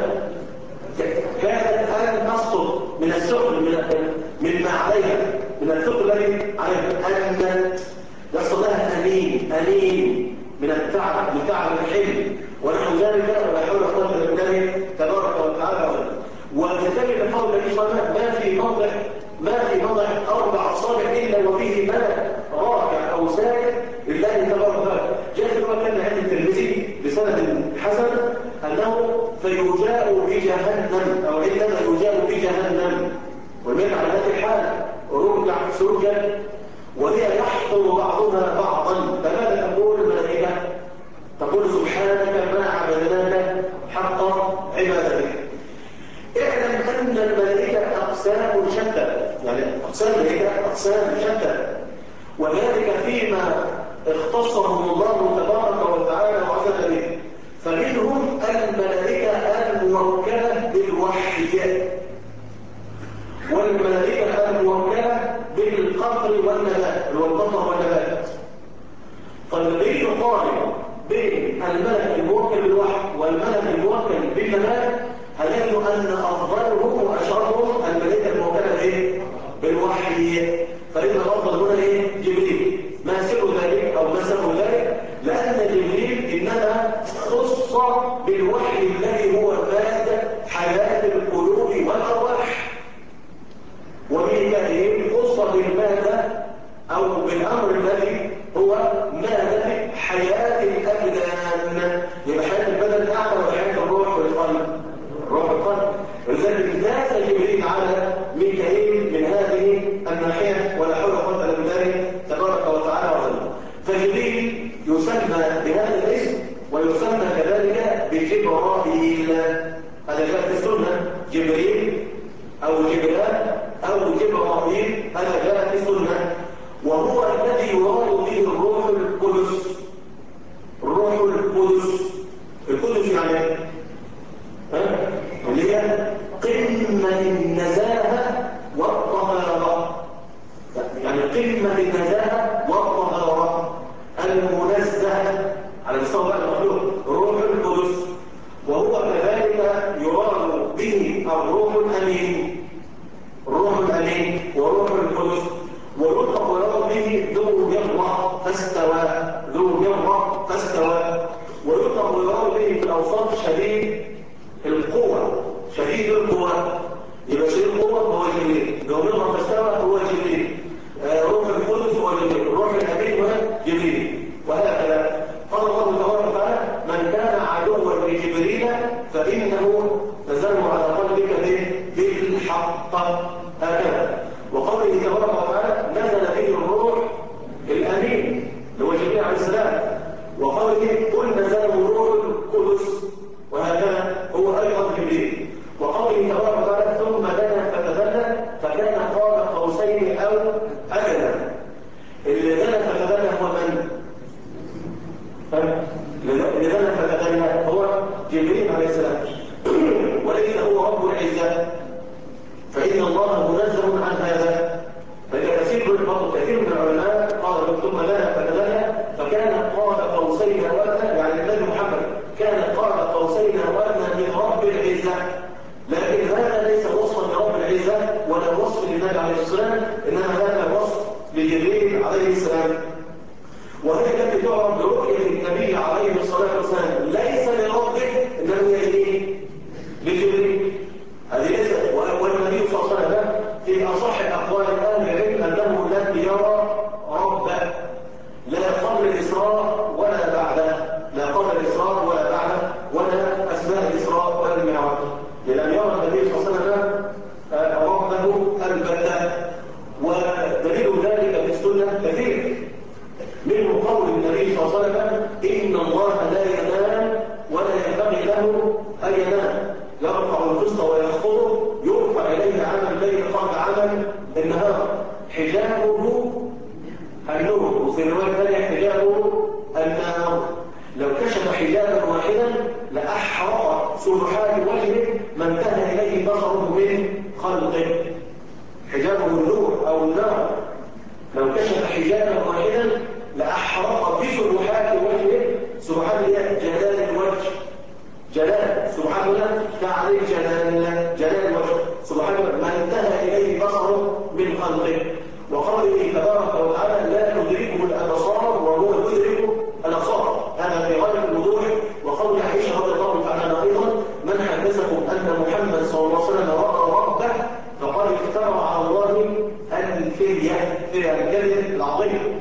كانت أن تسقط من الثقل مما عليها، من الثقل الذي عليها، أن يحصل لها أنين من التعب، من تعب الحلم ونحو ذلك، ولا حول ولا قوة إلا بالله تبارك وتعالى. وكذلك قول النبي صلى الله عليه وسلم: ما في موضع 4 أصابع إلا وفيه ملك راكع أو ساجد لله تبارك وتعالى. جاء في رواية كان عند الترمذي بسند حسن أنه فيجاء بجهنم، أو عندما يجاء بجهنم والملك على هذه الحال ركع سجد وهي يحضر بعضها بعضا، فماذا تقول الملائكة؟ تقول: سبحانك ما عبدناك حق عبادتك. اعلم أن الملائكة أقسام شتى، يعني أقسام الملائكة أقسام شتى، وذلك فيما اختصهم الله تبارك وتعالى وعز به. فمنهم الملائكة الموكلة بالوحي، والملائكة الموكلة بالقطر والنبات، والبطر والنبات. فالذي يقارن بين الملك الموكل بالوحي والملك الموكل بالنبات هنجد أن أفضلهم وأشرفهم الملائكة الموكلة بالوحي. فإن الأفضل هنا جبريل. ما سر ذلك أو ما سر ذلك؟ لأن جبريل إنما خص بالوحي الذي هو مادة حياة القلوب والأرواح، وميكائيل خص بالمادة أو بالأمر الذي هو مادة حياة الأبدان. يبقى حياة البدن أعلى وحياة الروح والقلب، الروح والقلب. ولذلك زاد جبريل على ميكائيل من هذه الناحية، ولا حول ولا قوة إلا بالله تبارك وتعالى وسلم. فجبريل يسمى بهذا الاسم، ويسمى كذلك بجبرائيل. هذا جاء في السنة، جبريل أو جبران أو جبرائيل، هذا جاء في السنة. وهو الذي يراد به الروح القدس. الروح القدس يعني اللي هي قمة النزاهة والطهارة، يعني قمة النزاهة والطهارة، المنزه على مستوى المخلوق، الروح القدس. وهو كذلك يراد به الروح الأمين، الروح الأمين وروح القدس. ويطلق ويراد به ذو مرة فاستوى، ويطلق ويراد به في الأوصاف شديد القوة، يبقى شديد القوة هو جبريل، ذو مرة فاستوى هو جبريل، روح القدس هو جبريل، الروح الأمين هو جبريل، وهكذا. قال الله تبارك وتعالى: من كان عدوا لجبريل فإنه نزله على قلبك بالحق، هكذا. وقوله تبارك وتعالى: نزل به الروح الأمين اللي هو جبريل عليه السلام. وقوله: قل نزله الروح القدس، وهكذا هو أيضا جبريل. وقوله تبارك وتعالى: ثم دنا فتدلى فكان قاب قوسين أو أدنى. اللي دنا فتدلى هو من؟ اللي دنا فتدلى هو جبريل عليه السلام، وليس هو رب العزة، فإن الله منزه عن هذا. عليه السلام، إنما هذا وصف لجبريل عليه السلام، وهي التي تعرف برؤية النبي عليه الصلاة والسلام ليس لربه إنما هي لجبريل. هذه ليس. والنبي صلى الله عليه وسلم في أصح أقوال أهل العلم أنه لم يرى ربه لا قبل الإسراء ولا بعده، لا قبل الإسراء ولا بعده، ولا أثناء الإسراء ولا المعراج، لم يرى النبي صلى الله عليه وسلم ربه البتة. ودليل ذلك في السنة كثير، منه قول النبي صلى الله عليه وسلم: إن الله لا ينام ولا ينبغي له أن ينام، يرفع القسط ويخفضه، يرفع إليه عمل الليل قبل عمل النهار، حجابه النور، وفي رواية ثانية حجابه النار. لو كشف حجابا واحدا لأحرق سبحات وجهه ما انتهى إليه بصره من خلقه. حجابه النور أو النار، لو كشف حجابا واحدا لأحرق بسبحات وجهه. سبحان الله، جلال الوجه، جلال سبحان الله، تعالي جلال الوجه سبحان الله، ما انتهى إليه بصره من خلقه. وقوله تبارك وتعالى: لا تدركه الأبصار وهو يدرك الأبصار، هذا في غاية الوضوح. وقول عائشة رضي الله تعالى عنها أيضا: من حدثكم أن محمد صلى الله عليه وسلم رأى ربه فقد افترى على الله الفرية، الكذب العظيم.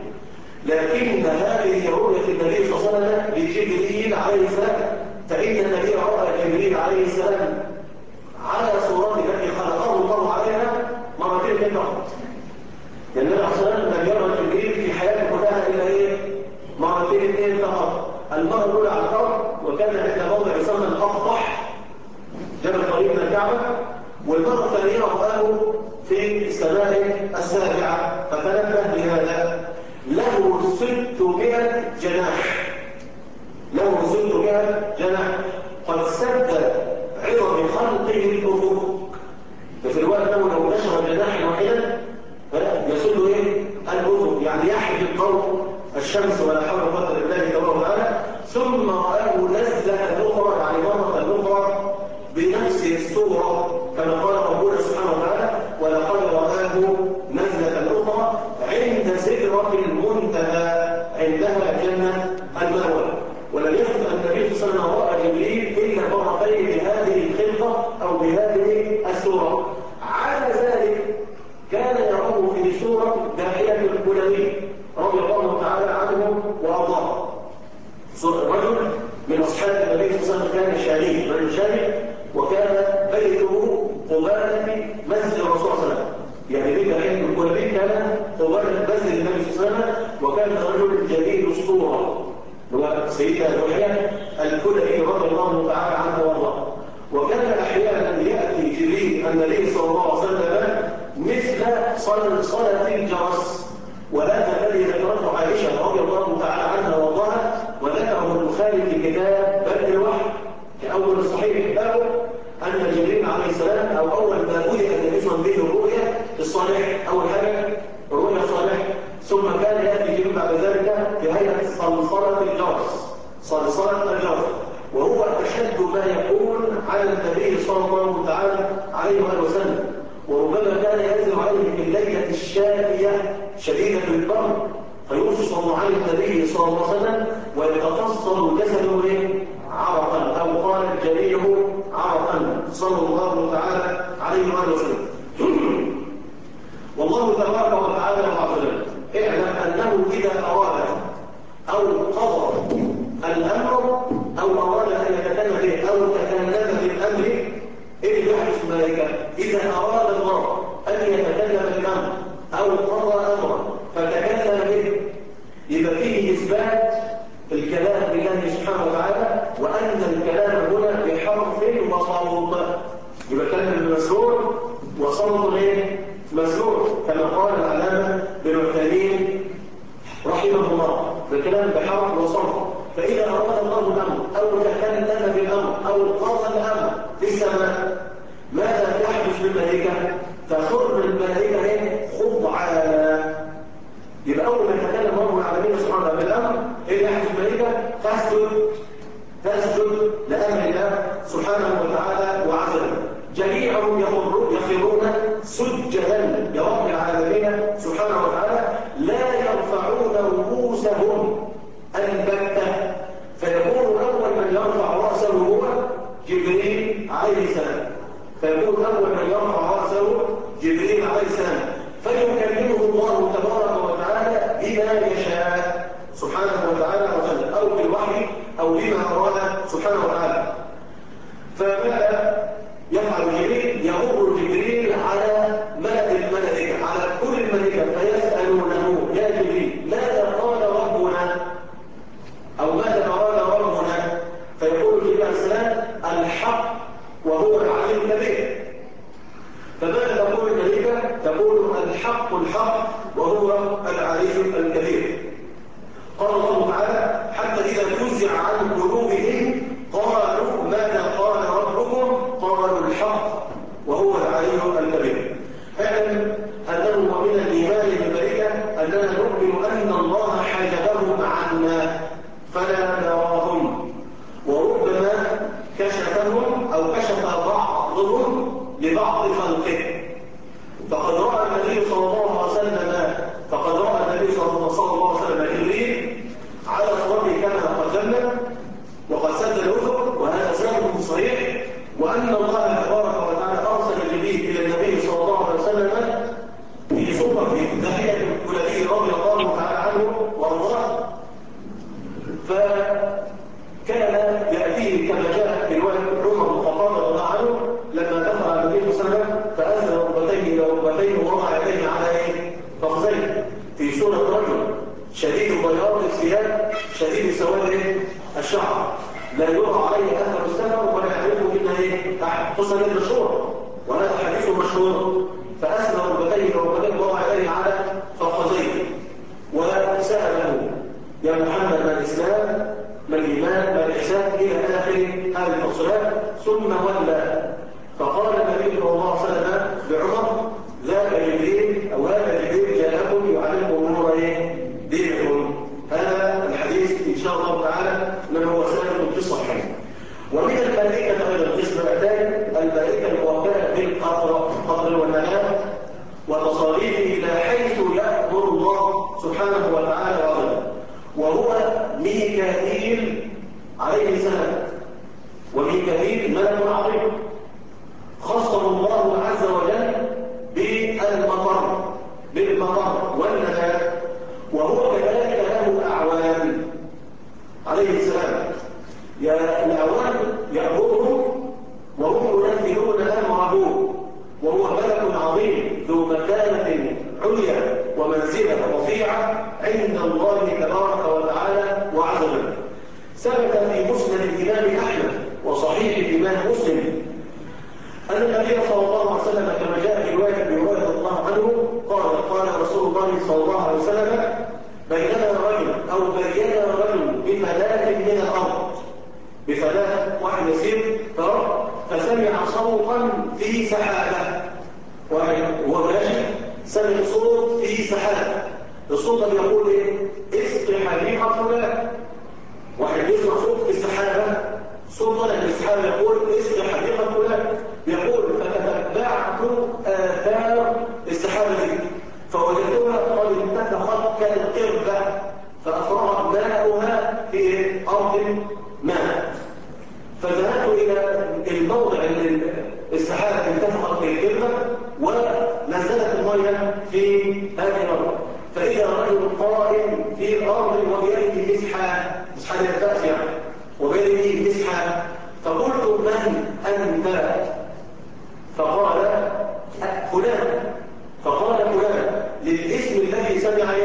لكن هذه رؤية النبي صلى الله عليه وسلم لجبريل عليه السلام، فإن النبي رأى جبريل عليه السلام على صورته التي خلقه الله عليها مرتين فقط. لأن النبي صلى الله عليه وسلم لم يرى جبريل في حياته كلها إلا مرتين فقط. المرة الأولى على الأرض، وكان عند موضع يسمى الأفضح جبل قريب من الكعبة، والمرة الثانية رآه في السماء السابعة، فتنبه بهذا. له 600 جناح، له 600 جناح، قد سد عظم خلقه الأفق. ففي الوقت أنه لو نشر جناحا واحدا يسد الأفق، يعني يحجب ضوء الشمس ولا حول ولا قوة إلا بالله تبارك وتعالى. ثم رآه نزلة أخرى، يعني مرة أخرى بنفس الصورة، كما قال ربنا سبحانه وتعالى: ولقد رآه نزلة أخرى عند سدرة المنتهى، عندها جنة المأوى. ولم يثبت أن النبي صلى الله عليه وسلم رأى جبريل إلا مرتين بهذه الخلقة أو بهذه السورة. على ذلك كان يراه في سورة داحية الكلوي رضي الله تعالى عنه وأرضاه. رجل من أصحاب النبي صلى الله عليه وسلم كان شاري، رجل شاري، وكان بيته قبالة مسجد الرسول صلى الله عليه وسلم، يعني بيت داحية الكلوي كان قبالة مسجد النبي صلى الله عليه وسلم، وكان رجل جليل الصورة هو سيدنا يحيى الكلئي رضي الله تعالى عنه وارضاه. وكان احيانا ياتي جبريل النبي صلى الله عليه وسلم مثل صلصله الجرس، وهذا الذي ذكرته عائشه رضي الله تعالى عنها وارضاها، وذكره البخاري في كتاب بدء الوحي كاول الصحيح له ان جبريل عليه السلام اول ما بدأ النبي صلى الله عليه وسلم به الرؤيا الصالح، اول حاجه الرؤيا الصالح، ثم كان يأتي جبريل بعد ذلك في هيئة صلصلة الجرس، صلصلة الجرس، وهو أشد ما يكون على النبي صلى الله تعالى عليه وسلم. وربما كان ينزل عليه في الليلة الشاتية شديدة البرد، فيوصل على النبي صلى الله عليه وسلم ويتفصل جسده عرقا، أو قال جريه عرقا صلى الله تعالى عليه وسلم. والله تبارك وتعالى وعلا اعلم أنه إذا أراد أو قضى الأمر أو أراد أن يتكلم به أو تكلم بالأمر، إيه يحدث ذلك؟ إذا أراد الله أن يتكلم بالأمر أو قضى أمرا فتكلم به، يبقى فيه إثبات الكلام لله سبحانه وتعالى، وأن الكلام هنا بحرف وصوت، يبقى كلام مسرور وصوت مسرور، كما قال العلامة بن عثيمين رحمه الله، الكلام بحرف وصوت. فإذا أراد الله الأمر أو تكلم بالأمر أو قضى الأمر في السماء، ماذا يحدث بالملائكة؟ تخر الملائكة خضعانا. يبقى أول ما يتكلم رب العالمين سبحانه وتعالى بالأمر، إيه يحدث الملائكة؟ تسجد لأمر الله سبحانه وتعالى وعز وجل. جميعهم يخرون سجدا لرب عليه السلام، فيكون أول من يرفع رأسه جبريل عليه السلام، فيكلمه الله تبارك وتعالى بما يشاء سبحانه وتعالى وسلم، أو بالوحي أو بما أراد سبحانه وتعالى. فماذا يفعل جبريل؟ يمر جبريل على ملأ الملائكة، على كل الملائكة، فيسألونه يا جبريل ماذا قال ربنا أو ماذا أراد ربنا؟ فيقول جبريل عليه السلام الحق وهو العلي الكبير. فماذا تقول الملائكة؟ تقول الحق الحق وهو العلي الكبير. قال الله تعالى حتى إذا فزع عن قلوبهم قالوا ماذا قال ربكم؟ قالوا الحق وهو العلي الكبير. اعلم أنه ومن الإيمان بالملائكة أننا نؤمن أن الله حجبهم عنا فلا نراهم، وربما كشفهم أو كشف بعضهم لبعض خلقه. فقد رأى النبي صلى الله عليه وسلم جبريل على صورته كما قدمنا وقد سد الأذن، وهذا سند صحيح، وأن الله تبارك وتعالى أرسل جبريل إلى النبي صلى الله عليه وسلم في صورة دحية الكلابي رضي الله تعالى عنه وارضاه، فكان يأتيه كما جاء في رواية عمر بن الخطاب رضي الله عنه لما دخل على النبي صلى الله عليه وسلم فأسند ركبتيه إلى ركبتيه ووضع يديه على فخذيه في صورة رجل شديد بياض الثياب شديد سواد الشعر لا يرى عليه أثر السفر ولا يعرفه منها أحد، حسن المشهور، وهذا حديث مشهور. فأسند ركبتيه إلى ركبتيه ووضع يديه على فخذيه وسأله يا محمد ما الإسلام؟ ما الإيمان؟ ما الإحسان؟ إلى آخر هذه التفصيلات. ثم ولى فقال النبي صلى الله عليه وسلم بعمر ذاك جبريل أو هذا جبريل جاءكم يعلمكم أمور دينكم. هذا الحديث إن شاء الله تعالى من هو ثابت في الصحيح. ومن الملائكة أيضا قسمتان: الملائكة الموكلة بالقدر والنجاة وتصاريفه إلى حيث يأمر الله سبحانه وتعالى وعلا، وهو ميكائيل عليه السلام. وميكائيل ملك عظيم خصه الله عز وجل بالمطر والنجاة، وهو كذلك له أعوان عليه السلام. الأعوان يأمرهم وهم ينفذون أمره، وهو ملك عظيم ذو مكانة عليا ومنزلة رفيعة عند الله تبارك وتعالى وعز وجل. ثبت في مسند الإمام أحمد وصحيح الإمام مسلم أن النبي صلى الله عليه وسلم كما جاء في رواية الله عنه قال رسول الله صلى الله عليه وسلم بيننا رجل بفلاة من الأرض، بفلاة واحد يسير فسمع صوتا في سحابة، وهو ماشي سمع صوت في سحابة، الصوت اللي يقول اسقي حديقة فلان. واحد يسمع صوت في السحابة، صوت طالع من السحابة يقول اسقي حديقة فلان. يقول فتتبعت آثار السحابة دي فوجدتها قد انتفخت كالقربة فأفرغت ماءها في أرض ماء. فذهبت إلى الموضع اللي السحابة انتفخت كالقربة ونزلت المياه في هذه الأرض، فإذا رجل قائم في الأرض وبيده مسحة الفأس يعني، وبيده مسحة. فقلت من أنت؟ فقال فلان. فقال فلان للاسم الذي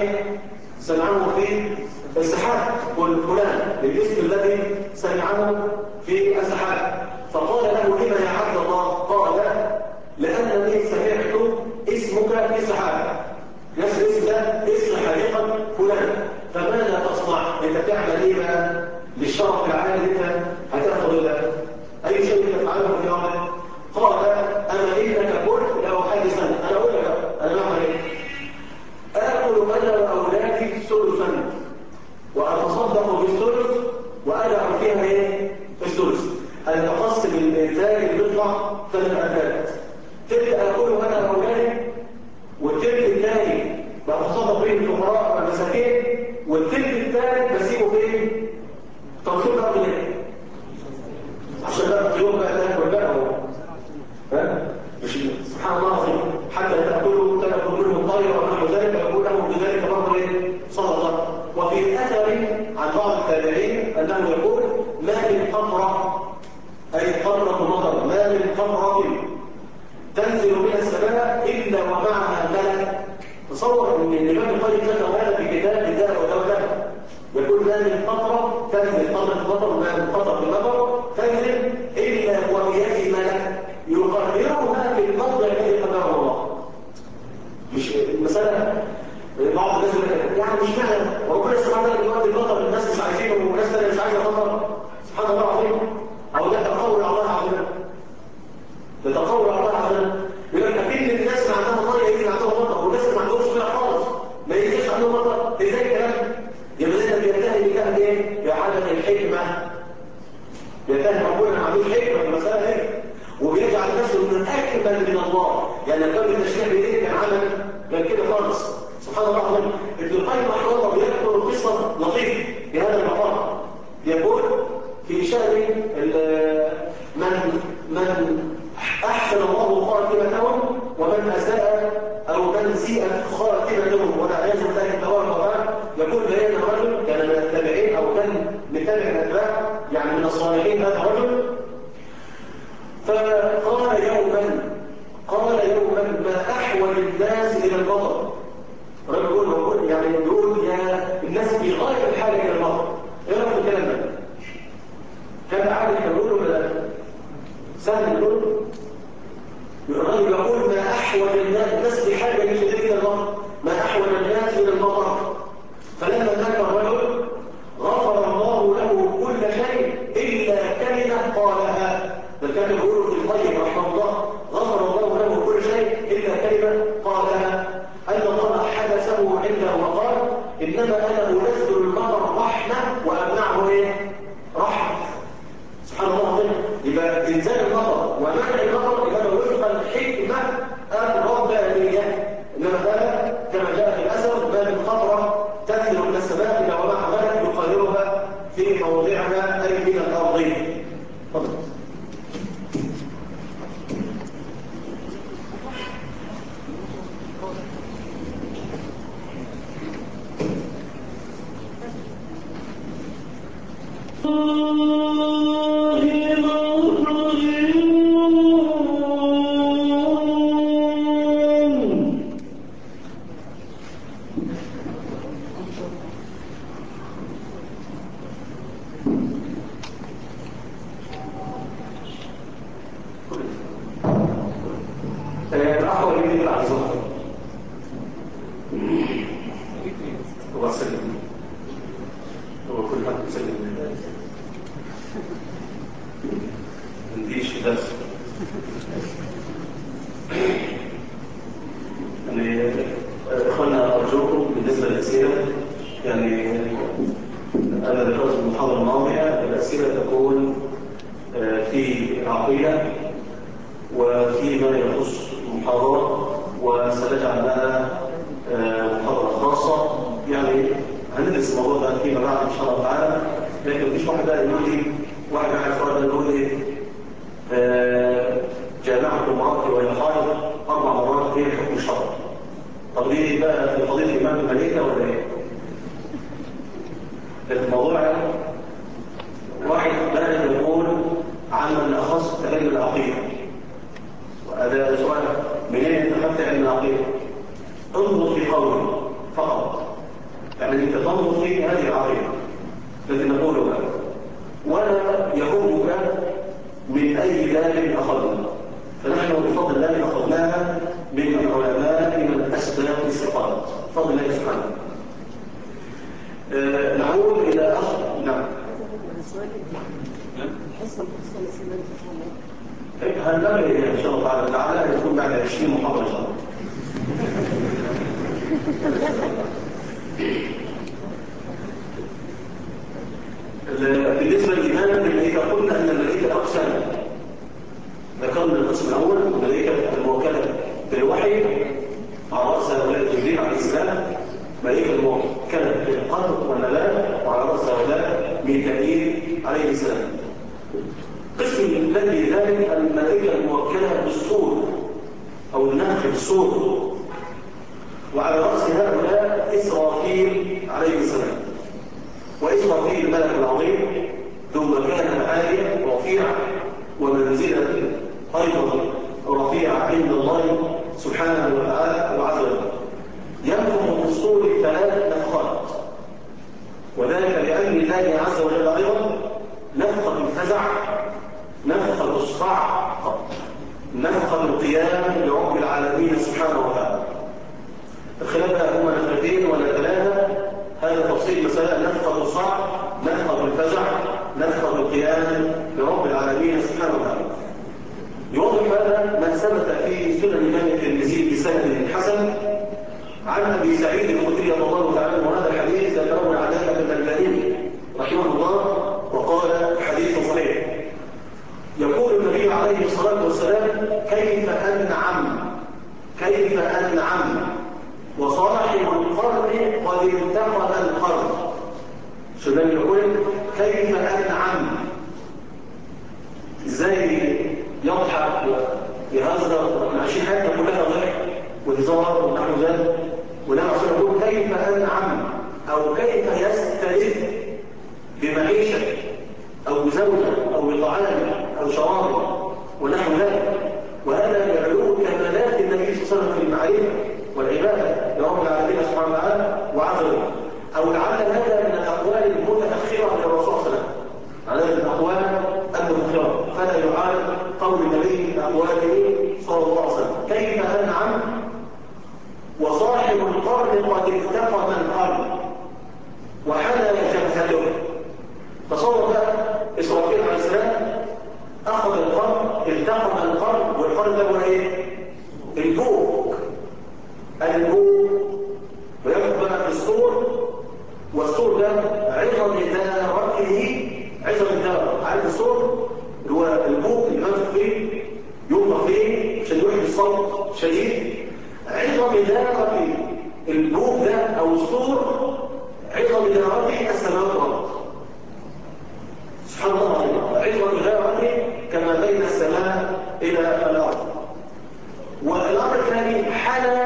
سمعه في السحاب، قل فلان للاسم الذي سمعه في السحاب. فقال له لما يا عبد الله؟ قال لأنني سمعت اسمك في السحاب، نفس الاسم ده اسم حديقة فلان. فماذا تصنع؟ انت تعمل ايه بقى للشرف العالي انت هتاخذ ده؟ اي شيء تفعله في يومك؟ قال اما انك قلت لا احدثن. انا اقول لك انا بعمل ايه؟ اكل انا واولادي ثلثا واتصدق بالثلث وادع فيها الثلث. انا بقسم الانتاج اللي بيطلع 3 أنتاج، تلت اكله انا واولادي، والتلت الثاني بتصدق به الفقراء والمساكين، والتلت الثالث بسيبه فين؟ توصيل بقى منين؟ عشان بقى الطيور بقى تاكل بقى يقول تأكل منه الطير ونحو ذلك ويقول له بذلك برضه ايه؟ صدقه. وفي اثر عن بعض التابعين انه يقول ما من قطره، اي قطره مطر، ما من قطره تنزل من السماء الا ومعها ملك. تصور ان الامام القيم ذكر هذا في كتاب الداء والدواء، يقول ما من قطره تنزل، قطره المطر، ما من قطره المطر تنزل الا وبيد ملك يقررها في الموضع الذي قدره الله. مش المساله بعض الناس يعني مش معنى وربنا سبحانه وتعالى دلوقتي البطل الناس مش عايزينه وناس ثانيه مش عايزه بطل، سبحان الله العظيم. او ده تقول على الله عظيم، ده تقول على الله عظيم. يقول لك اكيد الناس اللي عندها ميه يجي عندهم بطل والناس اللي ما عندهمش ميه خالص ما يجيش عندهم بطل. ازاي الكلام ده؟ يبقى ده بينتهي بكام ايه؟ بعدم الحكمه. ينتهي ربنا ما عندوش حكمه في المساله دي وبيجعل نفسه من اكمل من الله. يعني لو كان التشريع بايديه كان عمل غير كده خالص. سبحان الله العظيم. ابن القيم رحمه الله بيذكر قصه لطيفه في هذا المقام. يقول في شأن من احسن الله خاتمتهم ومن اساء او من سيئت خاتمتهم والعياذ بالله تبارك وتعالى. يقول بين رجل كان من التابعين او كان من تابع الاتباع يعني من الصالحين هذا الرجل، فقال يوما ما احوج الناس الى المطر. رجل يقول يعني يقول يا الناس في غايه الحاجه الى المطر. ايه رايك في الكلام ده؟ كان عادي يقول ولا سهل يقول؟ الرجل يقول ما احوج الناس بحاجه شديده الى المطر، ما احوج الناس الى المطر. فلما مات الرجل غفر الله له كل شيء الا كلمه قالها. ده كان يقول في القيم رحمه الله غفر الله له كل شيء الا كلمه قالها، ان الله حدثه عنده وقال انما انا انزل المطر رحمه وامنعه ايه؟ رحمه. سبحان الله العظيم. يبقى انزال المطر ومنع المطر يبقى وفق الحكمه الربانيه. انما هذا كما جاء في الاثر ما من قطره تنزل من السماء الا ومعها ملك يقررها في موضعها اي من الارض. تفضل. بالنسبة للإيمان بالملائكة قلنا أن الملائكة أقسام. ذكرنا القسم الأول الملائكة الموكلة بالوحي على رأس هؤلاء جبريل عليه السلام، ملائكة الموكلة بالقدر والنبات وعلى رأس هؤلاء ميكائيل عليه السلام. القسم الذي ذلك الملائكة الموكلة بالصور أو النفخ بالصور، يظهر فيه الملك العظيم ذو مكانة عالية رفيعة ومنزلة أيضا رفيعة عند الله سبحانه وتعالى وعز وجل. ينفخ في الصور 3 نفخات، وذلك لأن الله عز وجل أيضا نفخة الفزع، نفخة الصعق، نفخة القيام لرب العالمين سبحانه وتعالى. الخلاف هما نفختين ولا 3، هذا تفصيل مسألة نفخة الصعق، نفخة الفزع، نفخة القيام لرب العالمين سبحانه وتعالى. يوضح هذا ما ثبت في سنن الإمام الترمذي بسند حسن عن أبي سعيد الخدري رضي الله تعالى عنه، وهذا الحديث ذكره العلامة الألباني رحمه الله وقال حديث صحيح. يقول النبي عليه الصلاة والسلام: كيف أنعم وصاحب القرن قد انتقل القرن. شباب يقول كيف أنعم، ازاي يضحك ويهزر وعايشين حياتنا كلها ضحك وهزار ونحو ذلك، ولما يقول كيف أنعم أو كيف يستلذ بمعيشة أو بزوجة أو بطعام أو شراب ونحو ذلك. وهذا يعلو كمالات النبي صلى الله عليه وسلم في المعرفة والعبادة لرب العالمين سبحانه وتعالى وعز وجل. أو لعل هذا من الأقوال المتأخرة للرسول صلى الله عليه وسلم، هذا من الأقوال المتأخرة، فلا يعارض قول النبي أقواله صلى الله عليه وسلم: كيف أنعم وصاحب القرن قد التقم القرن وحنى جبهته. تصور بقى إسرائيل عليه السلام أخذ القرن، التقم القرن، والقرن ده هو إيه؟ البوق. ويأخذ بقى في السور، والسور ده عظم دارته، عظم الدار. عارف السور اللي هو البوق اللي ينفخ فيه، ينفخ فيه عشان يوحي الصوت شديد. عظم دارة البوق ده أو السور عظم دارته السماوات والأرض. سبحان الله، عظم دارته كما بين السماء إلى الأرض. والأمر الثاني حنى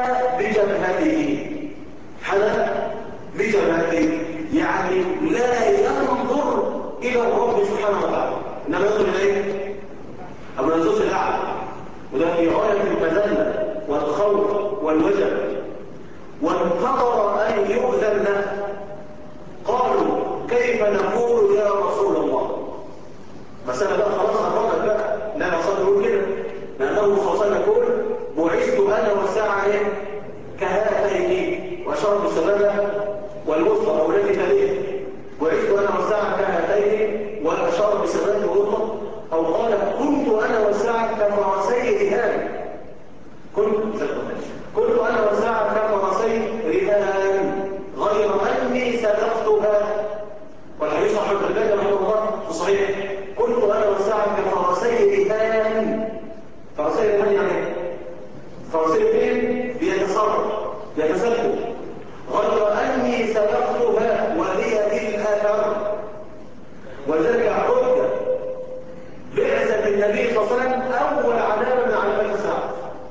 بجبهته، يعني لا ينظر إلى الرب سبحانه وتعالى، إنما ينظر إليه أو ينظر الأعلى، وده في غاية المذلة والخوف والوجل. وانتظر أن يؤذن له. قالوا: كيف نقول يا رسول الله؟ مسألة بقى خلاص أفضل بقى، لا نصدر كده، لأنه صلى الله عليه وسلم يقول: بعثت أنا والساعة كهاتين، وأشار بالسبابة والوسطى أو التي تليه. بعثت أنا والساعة كهاتين، وأشار بالسبابة والوسطى، أو قال: كنت أنا والساعة كفرسي رهان. كنت أنا والساعة كفرسي رهان غير أني سبقتها. والحديث صحيح البخاري رحمه الله صحيح. كنت أنا والساعة كفرسي رهان. فرسي رهان يعني فرسي رهان بيتسبب غير أني سبقتها وهي دي الآثار. وذلك حجة بعثة النبي صلى الله عليه وسلم أول علامة من علامات الساعة.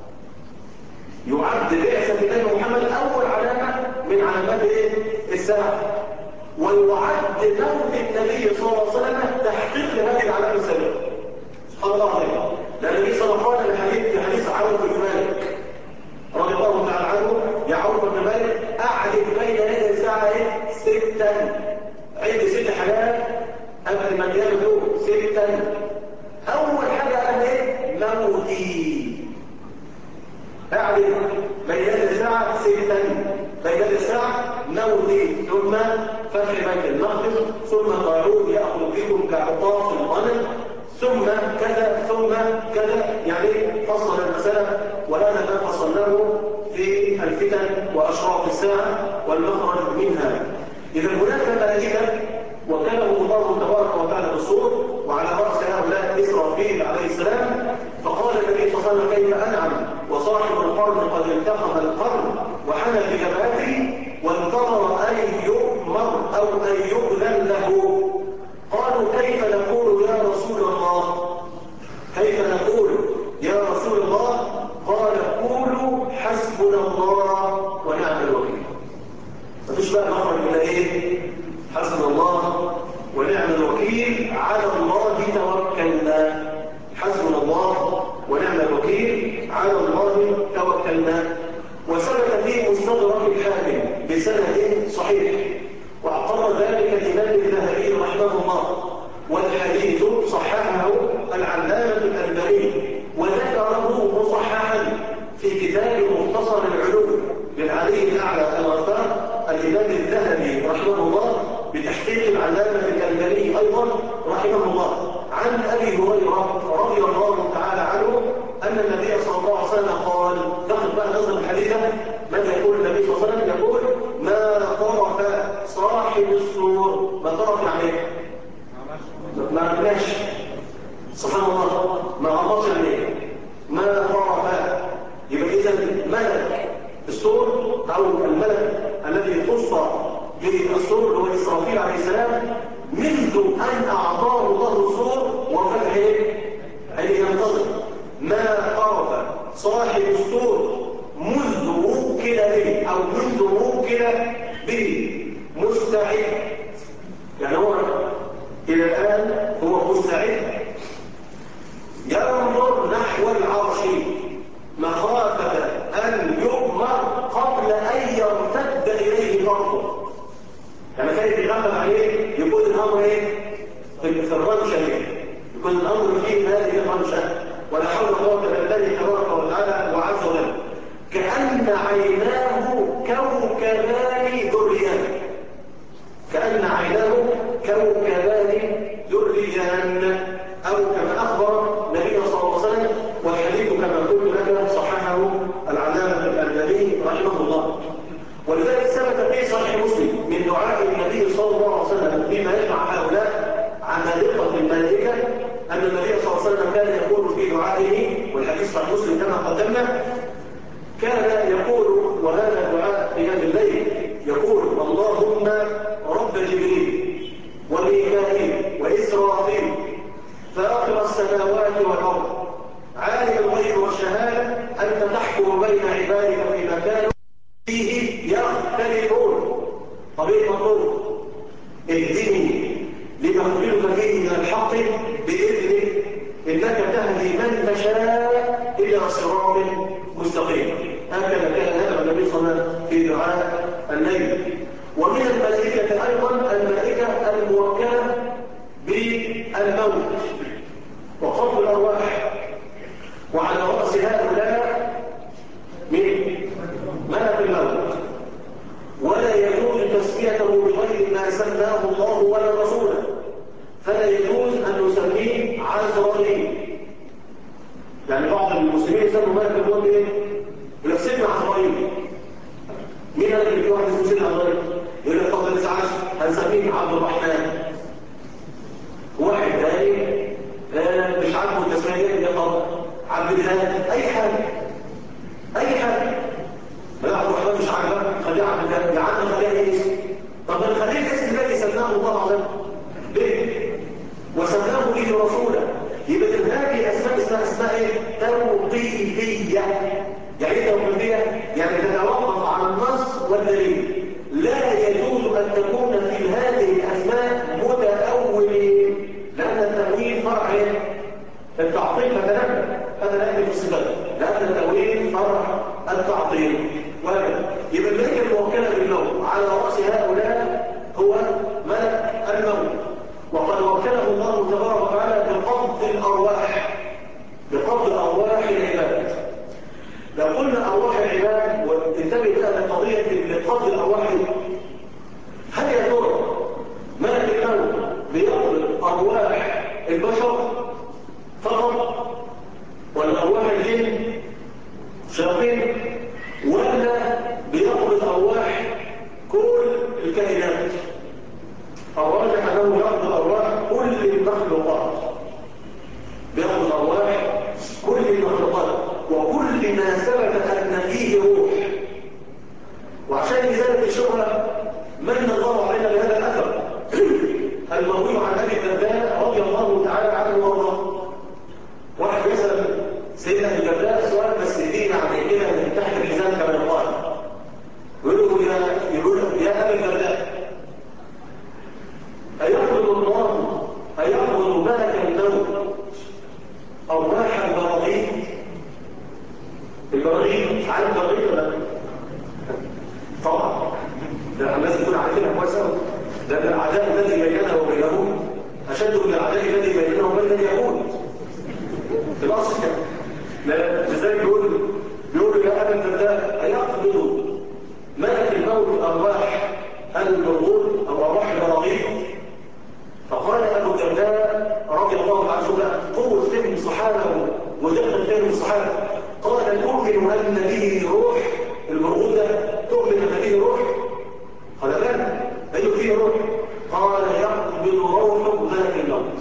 يعد بعثة النبي محمد أول علامة من علامات الساعة، ويعد موت النبي صلى الله عليه وسلم تحقيق لهذه العلامة السابقة. سبحان الله عليه. لأن النبي صلى الله عليه وسلم في حديث عوف بن مالك رضي الله تعالى عنه: يا عوف بن مالك أعدل بين يدي الساعة 6، عد 6 حاجات قبل ما القيامة تقوم 6. أول حاجة قال موتي. أعدل بين يدي الساعة 6، بين يدي الساعة موتي، ثم فتح بيت المقدس، ثم طاعون يأخذ فيكم كعطاف الغنم، ثم كذا ثم كذا. يعني فصل المسألة، وهذا ما فصلناه في الفتن وأشراط الساعة والمخرج منها. إذا هناك ملائكة وكلمه الله تبارك وتعالى بالصور، وعلى رأس هؤلاء إسرافيل عليه السلام. فقال النبي صلى الله عليه وسلم: كيف أنعم وصاحب القرن قد التقم القرن وحنى بجبهته وانتظر أن يؤمر أو أن يؤذن له. قالوا: كيف نقول يا رسول الله؟ كيف نقول يا رسول الله؟ قال: قولوا حسبنا الله ونعم الوكيل. مفيش بقى مخرج من حسبنا الله في مستدرك الحاكم بسند صحيح، واعتبر ذلك الإمام الذهبي رحمه الله، والحديث صححه العلامة الألباني وذكره مصححا في كتاب مختصر العلوم للعلي الأعلى الغفار الإمام الذهبي رحمه الله بتحقيق العلامة الألباني أيضا رحمه الله، عن أبي هريرة رضي الله تعالى عنه أن النبي صلى الله عليه وسلم قال، ناخذ بقى نظر الحديثة. ماذا يقول النبي صلى الله عليه وسلم؟ يقول: ما طرف صاحب السور. ما طرف يعني ايه؟ ما عملناش، سبحان الله، ما عملش يعني ايه؟ ما طرف. يبقى إذا ملك السور أو الملك الذي خص بالسور هو إسرافيل عليه السلام، منذ أن أعطاه الله السور وفتح أن ينتظر. ما طرف صاحب السور منذ وكل به أو منذ وكل به مستعد، يعني هو إلى الآن هو مستعد ينظر نحو العرش مخافة أن يؤمر قبل أن يرتد إليه طرفه. يعني خايف يغلب عليه، يكون الأمر إيه؟ في الرمشة إيه؟ يكون الأمر فيه هذه الرمشة، ولا حول ولا قوة إلا بالله تبارك وتعالى وعز وجل. كأن عيناه كوكبان دريان، كأن عيناه كوكبان دريان، أو كما أخبر النبي صلى الله عليه وسلم، والحديث كما قلت لك صححه العلامة الألباني رحمه الله. ولذلك ثبت في صحيح مسلم من دعاء النبي صلى الله عليه وسلم فيما يجمع هؤلاء عمالقة الملائكة أن النبي صلى الله عليه وسلم كان يقول في دعائه، والحديث صحيح مسلم كما قدمنا، كان يقول، وهذا دعاء قيام الليل، يقول: اللهم رب جبريل وميكائيل وإسرافيل فاطر السماوات والأرض عالم الغيب والشهادة أنت تحكم بين عبادك فيما كانوا فيه يختلفون. طب ايه المطلوب؟ اهدني لما اختلف فيه من الحق بإذنك إنك تهدي من تشاء إلى صراط مستقيم. هكذا كان هذا النبي صلى الله عليه وسلم في دعاء الليل. ومن الملائكة أيضا الملائكة الموكلة بالموت وقبض الأرواح، وعلى رأس هؤلاء من ملك الموت، ولا يجوز تسميته بغير ما سماه الله ولا رسوله، فلا يجوز أن نسميه عزرائيل. يعني بعض المسلمين يسموا ملك الموت ايه؟ يقول لك سيدنا عزرائيل. مين قال اللي في واحد اسمه سيدنا عزرائيل؟ يقول لك طب ما تزعلش هنسميه عبد الرحمن. واحد ثاني مش عاجبه التسميه دي، طب عبد الله، اي حاجه اي حاجه. لا عبد الرحمن مش عاجبك، خليه عبد الله، يا عم خليها ايه؟ طب نخليه الاسم الذي سماه الله عز وجل به وسماه به رسوله. يبقى هذه اسماء اسمها ايه؟ توقيفيه. يعني ايه توقيفيه؟ يعني تتوقف على النص والدليل. لا يجوز ان تكون في هذه الاسماء متأولين، لان التأويل فرع التعطيل فتنبه، هذا لا يجوز في الصفات، لان التأويل فرع التعطيل. وهكذا يبقى الملك الموكله بالموت على راس هؤلاء هو ملك الموت، وقد وكله الله تبارك وتعالى بقبض الارواح، بقبض ارواح العباد. لو قلنا ارواح العباد وانتبه بقى لقضيه قبض الارواح، هل يا ترى ملك الموت بيقبض ارواح البشر فقط، ولا ارواح الجن شياطين، ولا بيقبض ارواح كل الكائنات؟ الراجح انه يقبض ارواح كل المخلوقات، بيقبض ارواح كل المخلوقات وكل ما ثبت ان فيه روح. وعشان ازاله الشبهه من الله علينا بهذا الاثر المروي عن ابي الدرداء رضي الله تعالى عنه وارضاه. واحد يسال سيدنا ابي الدرداء سؤال بس يدينا عن كده من تحت الحزام كما يقال، يقول يا ابي الدرداء، أيقبض الله أيقبض ملك الموت أرواح البراغيث؟ البراغيث عارف البراغيث ولا؟ ده لازم تكون عارفينها كويس قوي. ده العداء الذي بيننا وبينهم اشد من العداء الذي بيننا وبين اليهود في الاصل كده. لذلك بيقول يا ابا الدرداء ايقبض ملك الموت ارواح المرغول او ارواح البراغيث؟ فقال ابو الدرداء رضي الله عنه قوه فهم الصحابه ودقه فهم الصحابه، قال تؤمن ان به روح المرغول ده، تؤمن ان به روح؟ قال لا، ايوه فيه روح. قال يقبض روح ملك الموت.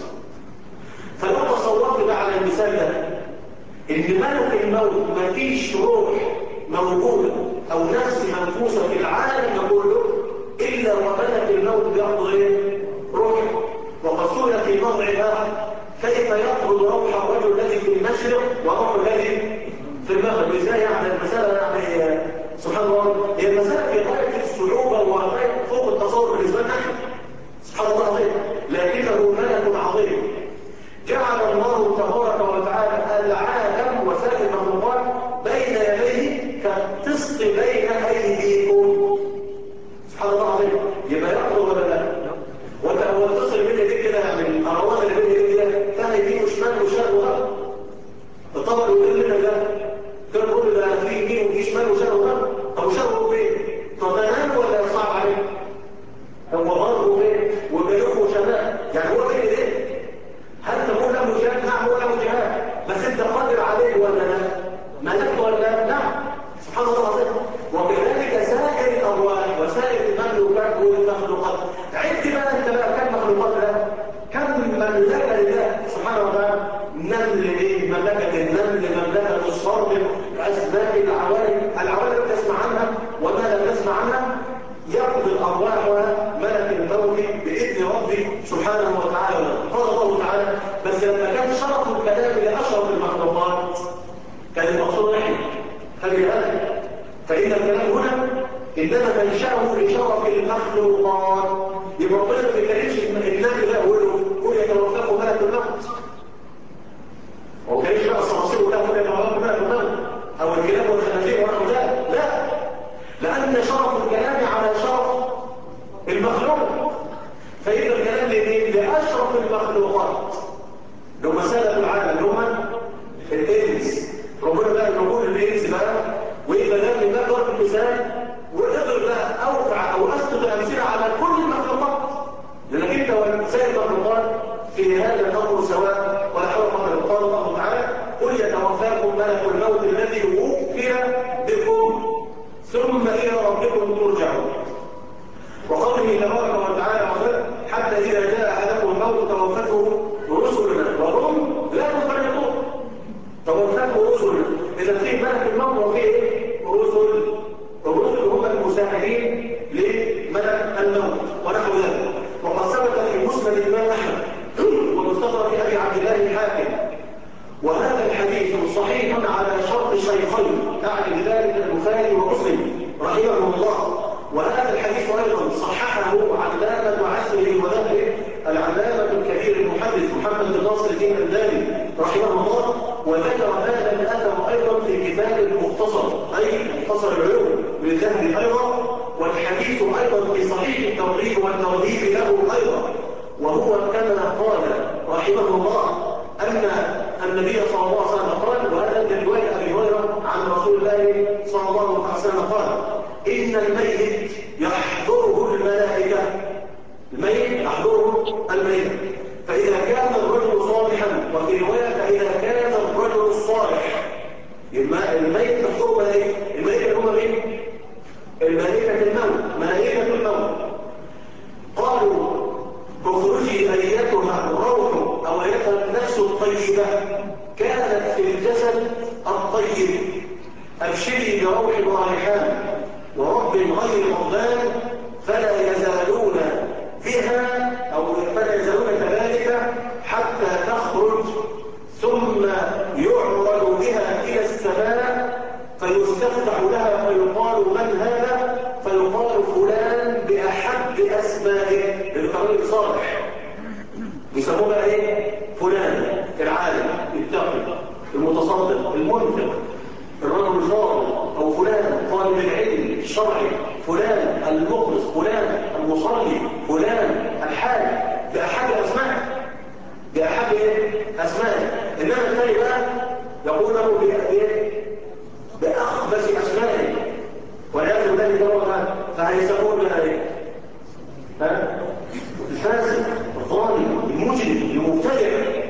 فلو تصورت بقى على المثال ده ان ملك الموت ما فيش روح موجوده او نفس منفوسه في العالم كله الا وملك الموت بيقبض ايه؟ روح. وقد سئل في موضع اخر كيف يقبض روح الرجل الذي في المشرق وروح الذي في المغرب؟ ازاي يعني المساله يعني سبحان الله، هي المساله في غايه الصعوبه وغايه فوق التصور بالنسبه لنا سبحان الله العظيم، لكنه ملك عظيم جعل الله تبارك وتعالى العالم وسائر المخلوقات بين يديه كالقسط بين ايديكم. سبحان الله العظيم. يبقى يقبض ولا لا؟ وتصل بين يديك كده، يعني الاراوات اللي بين يديك كده فيها يمين وشمال وشرق وغرب. الطبق اللي قدام لنا ده كان بيقول ده في يمين وفي شمال وشرق وغرب. طب وشرق فين؟ طب ده نام ولا صعب عليك؟ هو غرب وفين؟ وجنوب وشمال، يعني هو بين ايديك. هل تقول له جهاد؟ نعم هو له جهاد، بس انت قادر عليه ولا لا؟ ملكت ولا لا؟ نعم. سبحان الله العظيم. وكذلك سائر الارواح وسائر المملوكات والمخلوقات. عد بقى انت بقى كم مخلوقات ده؟ كم مملكه لله سبحانه وتعالى؟ نمل ايه؟ مملكه النمل، مملكه الصرد، اسماء العوالم تسمع عنها وما لا تسمع عنها. يقضي الارواح ملك الموت باذن ربي سبحانه وتعالى. قال الله تعالى بس لما كان شرف الكلام لاشرف المخلوقات كان المقصود احنا خلي بالك. فان الكلام هنا انما منشاه لشرف المخلوقات. يبقى ربنا ما بيتكلمش النبي ده قول يتوفاكم ملك الموت، هو كان بقى الصراصير ولا قول يتوفاكم ملك الموت او الكلاب والخنازير ونحو ذلك، لا، لأن شرف الكلام على شرف المخلوق. فإذا الكلام لأشرف المخلوقات لو مسألة العالم اللي هم الإنس. ربنا بقى نقول الإنس بقى، وإذا لم نضرب المثال ونضرب بقى أوقع أو أسقط أمثلة على كل المخلوقات، لأنك أنت وسائر المخلوقات في هذا الأمر سواء ولا حول. قال الله تعالى قل يتوفاكم ملك الموت الذي وكل بكم ثم إلى ربكم ترجعون. وقوله تبارك وتعالى حتى إذا جاء أحدكم الموت توفته رسلنا وهم لا يفرطون. توفته رسلنا، إذا في ملك الموت وفيه رسل. الرسل هم المساعدين لملك الموت ونحو ذلك. وقد ثبت في مسند الإمام أحمد ومستدرك أبي عبد الله الحاكم، وهذا الحديث صحيح على شرط الشيخين، أعني بذلك البخاري ومسلم رحمهم الله. وهذا الحديث أيضا صححه علامة عصره وذهبه العلامة الكبير المحدث محمد بن ناصر الدين الألباني رحمه الله، وذكر هذا الأثر أيضا في كتاب المختصر أي مختصر العلوم للذهبي أيضا. والحديث أيضا في صحيح الترغيب والترهيب له أيضا. وهو كما قال رحمه الله أن النبي صلى الله عليه وسلم قال، وهذا من رواية أبي هريرة عن رسول الله صلى الله عليه وسلم قال إن الميت يحضره الملائكة. الميت يحضره الملائكة، فإذا كان الرجل صالحا، وفي رواية فإذا كان الرجل الصالح الميت يحضره ملائكة. الملائكة هم مين؟ الملائكة الموت، ملائكة الموت. قالوا اخرجي أيتها الروح أو أيتها النفس الطيبة كانت في الجسد الطيب، أبشري بروح وريحان ورب غير غضبان فلا يزالون بها أو فلا يزالون كذلك حتى تخرج، ثم يعرض بها إلى السماء فيستفتح لها فيقال من هذا؟ فيقال فلان بأحب أسمائه للقريب صالح. يسموه بقى ايه؟ فلان العالم التقي المتصدق المنفق الرجل الفاضل، او فلان طالب العلم الشرعي فلان المخلص فلان المصلي فلان الحاج بأحد أسمائه بأحد أسمائه. إنما الثاني بقى يقول له بأخبث أسمائه والعياذ بالله تعالى. فهيسمون بقى إيه؟ الفاسد الظالم المجرم المبتدع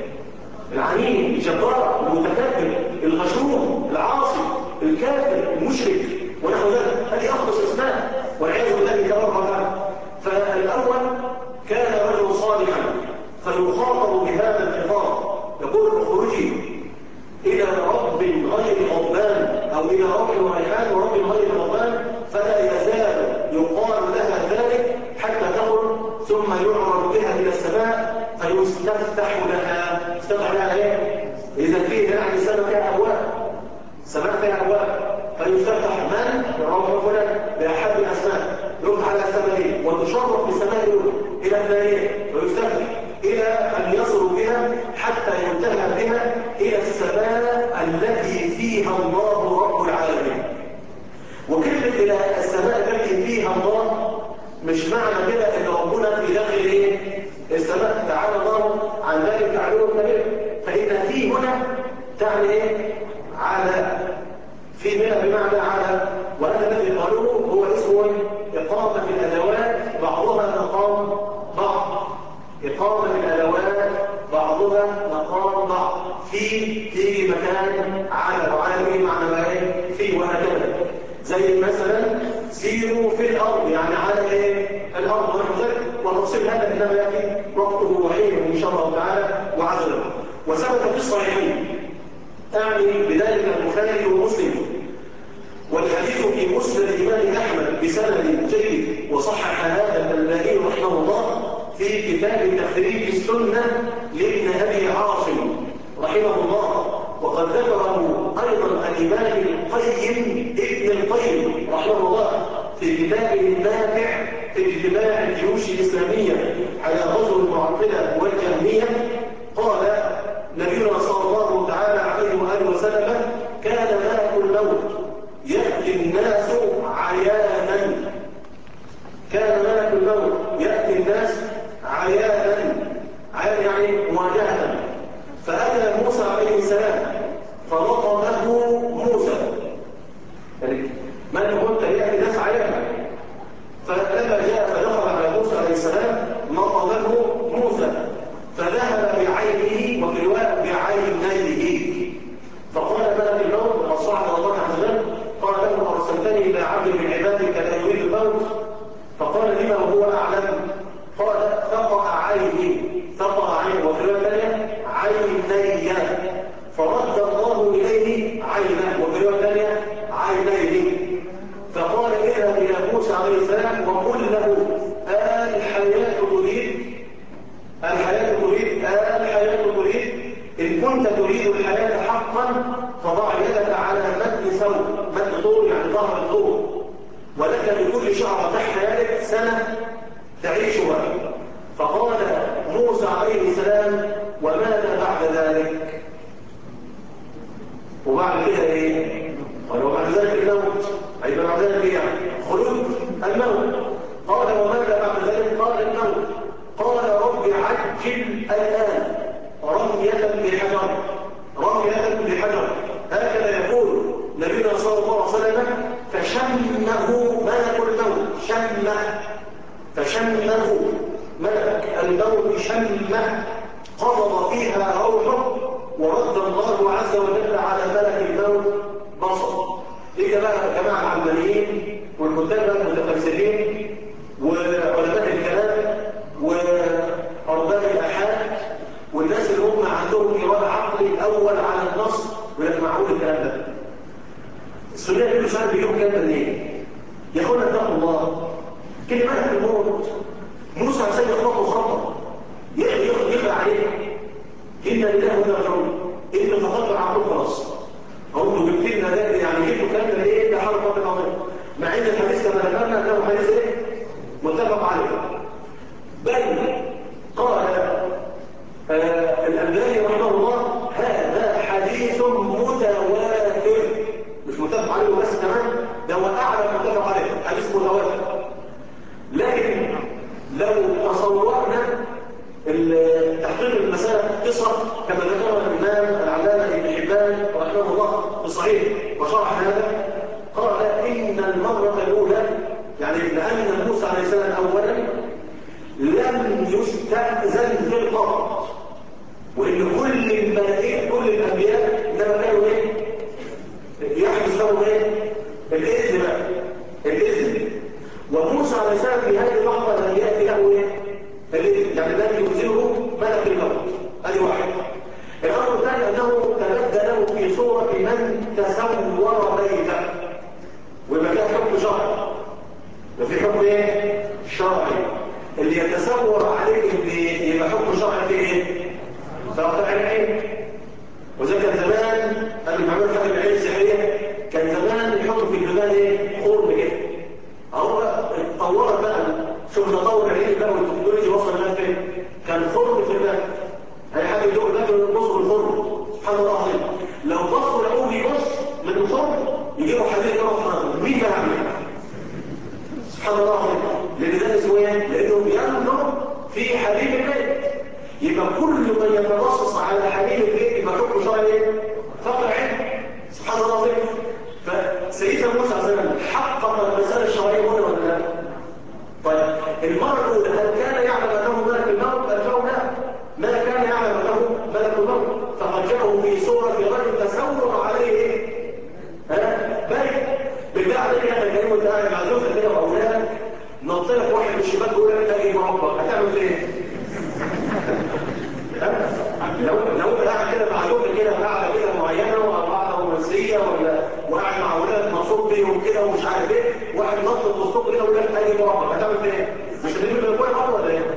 العنيد الجبار المتكبر الغشوم العاصي الكافر المشرك ونحو ذلك. هذه أخبث أسماء والعياذ بالله تعالى. فالأول كان رجل صالحا فيخاطب بهذا الخطاب يقول اخرجي إلى رب غير غضبان أو إلى روح وريحان ورب غير غضبان، فلا يزال يقال لها ذلك حتى تخرج ثم يعرض بها إلى السماء فيستفتح لها. استفتح لها إيه؟ إذا فيه يعني السماء فيها أبواب، السماء فيها أبواب فيستفتح من؟ روح فلان بأحد الأسماء يروح على السماء وتشرف بالسماء الأولى إلى الثانية ويستفتح إلى أن يصلوا بها حتى ينتهى بها إلى السماء التي فيها الله رب العالمين. وكلمة إلى السماء التي فيها الله مش معنى كده إن ربنا في داخل إيه؟ السماء تعالى الله عن ذلك تعلوه الكبير. فإن في هنا تعني إيه؟ على في منها بمعنى على، وهذا الذي قالوه هو اسمه إقامة الأدوات بعضها مقام بعض. إقامة الأدوات بعضها مقام بعض. في مكان على وعلى معنى ما إيه؟ في وهكذا. زي مثلا سيروا في الأرض يعني على إيه؟ الأرض وتفصيل هذا إنما يأتي وقته وحينه إن شاء الله تعالى وعزله. وثبت في الصحيحين أعني بذلك البخاري ومسلم، والحديث في مسند الإمام أحمد بسند جيد وصحح هذا الألباني رحمه الله في كتاب تخريج السنة لابن أبي عاصم رحمه الله. وقد ذكره أيضا الإمام القيم ابن القيم رحمه الله في كتابه النافع في اجتماع الجيوش الإسلامية على غزو المعطلة والجهمية. قال نبينا صلى الله تعالى عليه وآله وسلم كان ملك الموت يأتي الناس عيانا. كان ملك الموت يأتي الناس عيانا، عيان يعني مواجهة. فأتى موسى عليه السلام فلطمه موسى، يعني ملك الموت يأتي الناس عيانا. فلما جاء فدخل على موسى عليه السلام لطمه موسى فذهب بعينه وفي رواية بعينيه. فقال ملك الموت وصعد الله عز وجل قال له أرسلتني إلى عبد من عبادك لا يريد الموت؟ فقال لما وهو أعلم؟ قال ثقأ عيني، ثقأ عيني وفي رواية ثانية عيني، فرد الله إليه عينه وفي رواية ثانية عينيه. فقال اذهب إلى موسى عليه السلام وقل له الحياة تريد، الحياة تريد، الحياة تريد. إن كنت تريد الحياة حقا فضع يدك على متن ثوب، متن طول يعني ظهر الطول، ولك بكل شعر تحت يدك سنة تعيشها. فقال موسى عليه السلام وماذا بعد ذلك؟ وبعد كده ايه؟ قال وبعد ذلك الموت، أي بعد ذلك ايه؟ خلود الموت. قال وماذا بعد ذلك؟ قال الموت. قال رب عجل الآن رمية بحجر، رمية بحجر. هكذا يقول نبينا صلى الله عليه وسلم فشمه ملك الموت، شمه، فشمه ملك الموت شمه قبض فيها روحه ورد الله عز وجل على ملك الموت بصره. دي بقى جماعة العلمانيين والكتاب المتفلسفين وعلماء الكلام وأرباب الآحاد والناس اللي هم عندهم إرادة عقلي الأول على النص ويبقى معقول الكلام ده. السنة كل سؤال بيجيبوا كلام منين؟ يقول اتقوا الله. كلمات الموت موسى عشان يخبطه خبطه يخبط عليه إن لله وإنا راجعون. انتوا فقدتوا عقلكم خلاص. انتوا جبت لنا ده يعني جبتوا كلام ده ليه؟ ده حرف فاضل عظيم. مع ان الحديث كما ذكرنا انه حديث ايه؟ متفق عليه. بل قال الألباني رحمه الله هذا حديث متواتر، مش متفق عليه بس كمان ده هو أعلى متفق عليه، حديث متواتر. لكن لو تصورنا تحقيق المسألة قصة كما ذكر الإمام العلامة ابن حبان رحمه الله بصحيح وشرح هذا، قال إن المرة الأولى يعني لأن موسى عليه السلام أولا لم يستأذن في القبر، وإن كل الملائكة كل الأنبياء إنما كانوا إيه؟ يحدث لهم إيه؟ الإذن بقى، الإذن. وموسى عليه السلام في هذه اللحظة لم يأتي له إيه؟ الإذن، يعني لم يؤذنه ملك الموت. هذه واحد. الأمر الثاني أنه تبدى له في صورة من تسور بيته، ويبقى فيها حكم شرعي. وفي حكم إيه؟ شرعي. اللي يتسور عليك اللي يبقى حكم شرعي في إيه؟ فقطع العين. وزي كان زمان قبل ما عملت حاجة العين السحرية كان زمان الحكم في البلاد إيه؟ خرم كده. أهو اتطورت بقى، شوف تطور العين بقى والتكنولوجيا وصل لها فين؟ كان خرم في البلد. أي حاجة يدور البلد ويبصوا بالخرم. سبحان الله العظيم. لو بصوا لقوه بيبص من الخرم يجيبوا حديد يروح حرام. مين بقى عمل؟ سبحان الله العظيم. لأن ده اسمه إيه؟ لأنه بينظر في حبيب البيت. يبقى كل من يتنصص على حبيب البيت يبقى حكم شرعي ايه؟ فقر عين. سبحان الله العظيم. فسيدنا موسى عليه السلام حقق المسألة الشرعية هنا ولا لا؟ طيب المرة الأولى هل كان يعلم أنه ملك الموت؟ أجاب لا، ما كان يعلم أنه ملك الموت، فقد جاءه في صورة رجل تسور عليه ايه؟ بيت. بالله عليك يا أخي الكريم وأنت قاعد مع زوجتك كده وأولادك نطلق واحد من الشباب يقول لك أجي مربى، هتعمل ايه؟ لو قاعد كده مع زوجتك كده قاعده كده معينه او قاعده رومانسيه ولا وقاعد مع اولاد مبسوط بيهم كده ومش عارف ايه، واحد نطط وسطك كده ويقول لك اجي مربى، هتعمل ايه؟ مش هتجيب من الكوره برضه ولا ايه؟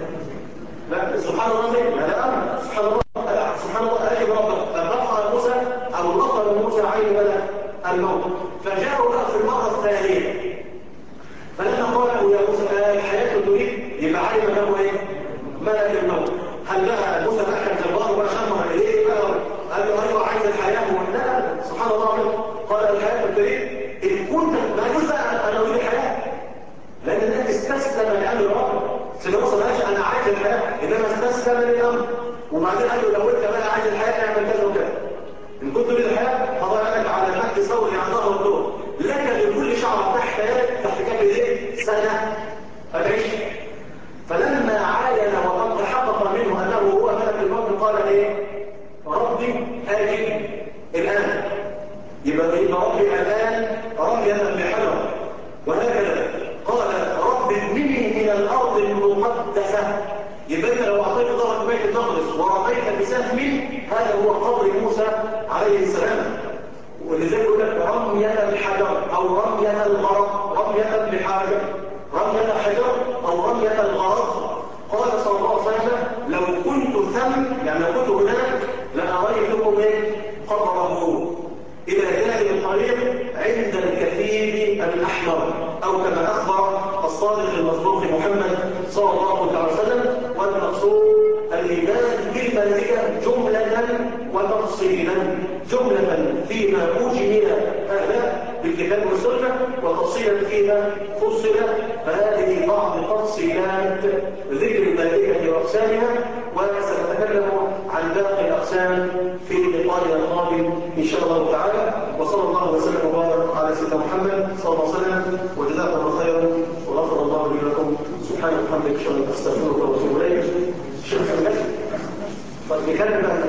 لا سبحان الله لا امر. سبحان الله سبحان الله اجي مربى. فبقى موسى او نطر موسى عين ملك الموت، فجاءوا بقى في المره الثانيه فلما قالوا يا موسى الحياه تريد، يبقى علم انه ايه؟ ملك الموت. هل بقى موسى بقى كان جبار ولا شمر اليه بقى قال له ايوه عايز الحياه؟ لا سبحان الله قال الحياه تريد ان كنت ما يجوز انا اريد الحياه، لان الناس استسلم لامر ربه. سيدنا موسى ما قالش انا عايز الحياه، انما استسلم للامر. وبعدين قال له لو انت بقى عايز الحياه اعمل كذا وكذا. ان كنت تريد الحياه فضع لك على مد ثوري عن ظهر الدور، لك لكل شعر تحت يدك تحت كف يديك سنه فتعيش. فلما عاين وقد تحقق منه انه هو ملك الموت قال ايه؟ ربي اجب الان. يبقى ربي الان رميا بحجر. وهكذا قال رب ابنني من الارض المقدسه. يبقى انت لو اعطيت ظهرك بيت المقدس ورميت بسهم هذا هو قبر موسى عليه السلام. ولذلك يقول لك رمية الحجر او رمية الغرض، رمية بحجر، رمية الحجر او رمية الغرض. قال صلى الله عليه وسلم لو كنت ثم يعني لو كنت هناك لأريتكم ايه؟ قبره الى جانب الطريق عند الكثيب الاحمر، او كما اخبر الصادق المصدوق محمد صلى الله عليه وسلم. والمقصود الايمان بالملائكه جمله وتفصيلا، جمله فيما اوجد هذا بالكتاب والسنه، وتفصيلا فيما فصل. فهذه بعض تفصيلات ذكر الملائكه واقسامها، وسنتكلم عن باقي الاقسام في لقائنا القادم ان شاء الله تعالى. وصلى الله وسلم وبارك على سيدنا محمد صلى الله عليه وسلم، وجزاكم الله خيرا وغفر الله لي ولكم. سبحانك وبحمدك اشهد ان لا اله الا انت استغفرك واتوب اليك. شكرا لك. طيب نكمل بقى.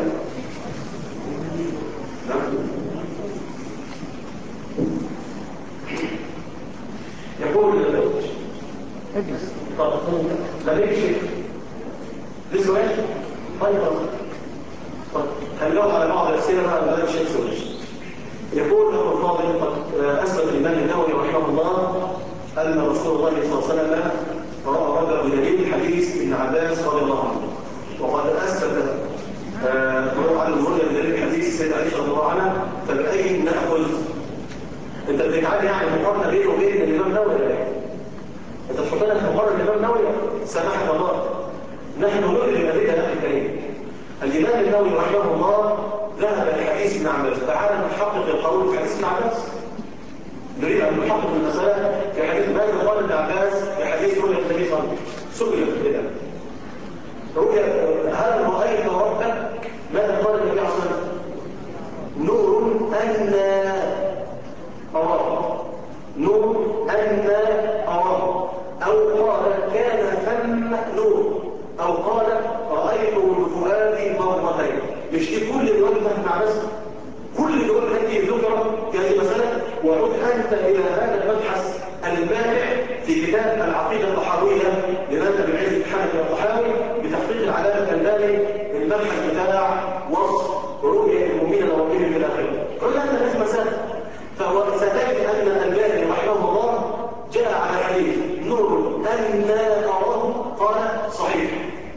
يقول اجلس. طب لا ليش ليه سؤال؟ طيب هنجاوب على بعض الاسئله بقى من الشيخ سوري. يقول له الفاضل قد اثبت الامام النووي رحمه الله ان رسول الله صلى الله عليه وسلم راى رجلا بدليل حديث ابن عباس رضي الله عنه، وقد اثبت عن الرؤيا بدليل حديث السيده عائشه رضي الله عنها. فباي ناخذ؟ انت بتجعل يعني مقارنه بينه وبين الامام النووي ولا ايه؟ انت تحطنا في مقارنه الامام النووي؟ سامحك الله، نحن نؤمن بالادله يا اخي الكريم. الامام النووي رحمه الله ذهب لحديث ابن عباس. تعال نحقق القول في حديث ابن عباس. نريد أن نحقق المسألة في حديث ماذا قال ابن عباس في حديث رؤيا النبي صلى الله عليه وسلم. سئل كده رؤيا هل رأيت ربك؟ ماذا قال النبي صلى الله عليه وسلم؟ نور أن أراه، نور أن أراه، أو قال كان ثم نور، أو قال رأيته بفؤادي مرتين. مش دي كل الروايات مع بس كل الروايات التي ذكرت في هذه المسألة. وعد أنت إلى هذا المبحث الماتع في كتاب العقيدة الطحاوية لماذا بن عز الحنفي الطحاوي بتحقيق العلامة الألباني، المبحث بتاع وصف رؤية المؤمنين لربهم في الآخرة. عد أنت هذه المسألة، فستجد أن الألباني رحمه الله جاء على حديث نور أن أراه قال صحيح،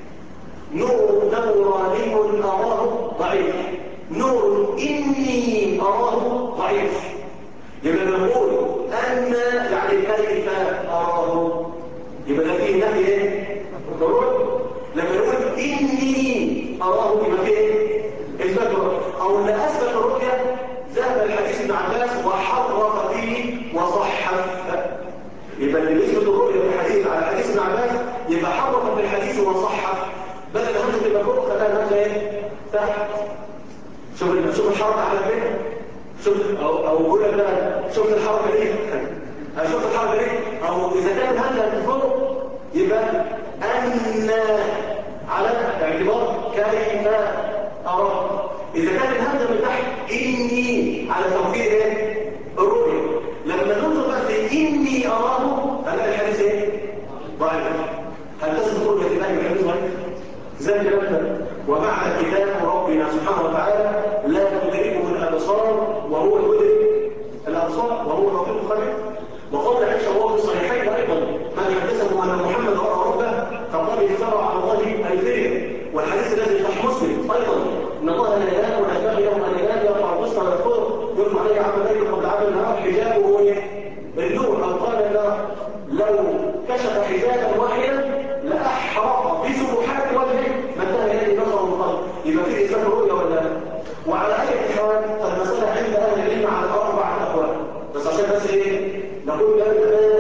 نوراني أراه ضعيف، نور إني أراه ضعيف. يبقى نقول أن يعني كيف أراه، يبقى ده فيه نهي ايه؟ ضروري. لما نقول إني أراه يبقى فيه ايه؟ إثبات رؤية. أو أن أثبت الرؤية ذهب الحديث ابن عباس وحرف فيه وصحف. يبقى اللي بيثبت الرؤية في الحديث على حديث ابن عباس يبقى حرف في الحديث وصحف، بدل همزة تبقى فوق خلاها همزة ايه؟ تحت. شوف الحركة على فين؟ شوف او قول لك بقى شوف الحركة دي، شوف الحركة دي. او اذا كانت همزة فوق يبقى ان على اعتبار كيف اراه. اذا كانت الهمزة من تحت اني على توكيد ايه؟ الرؤية. لما ننظر بقى في اني اراه هنلاقي الحديث ايه؟ ضعيف. هل تثبت رؤية الله بالحديث ضعيف؟ زي كلامنا ومعنى كتاب ربنا سبحانه وتعالى لا تدركه الابصار وهو يدرك الابصار وهو اللطيف الخبير. وقال عائشة وهو في الصحيحين ايضا من حدثه ان محمد راى ربه فقد افترى على الله الكذب. والحديث الذي في صحيح مسلم ايضا ان الله لا ينام ولا ينبغي له ان ينام يرفع الوسطى ويذكره يطلع عليه عمل الليل قبل عمل النهار حجابه النور. او قال لو كشف حجابا واحدا لاحرق بسبحات وجهه ما انتهى اليه نظره القلب. يبقى في اثبات رؤيه ولا لا؟ وعلى اي حال فالمساله عند اهل العلم على اربعه اقوال، بس عشان بس ايه نقول ده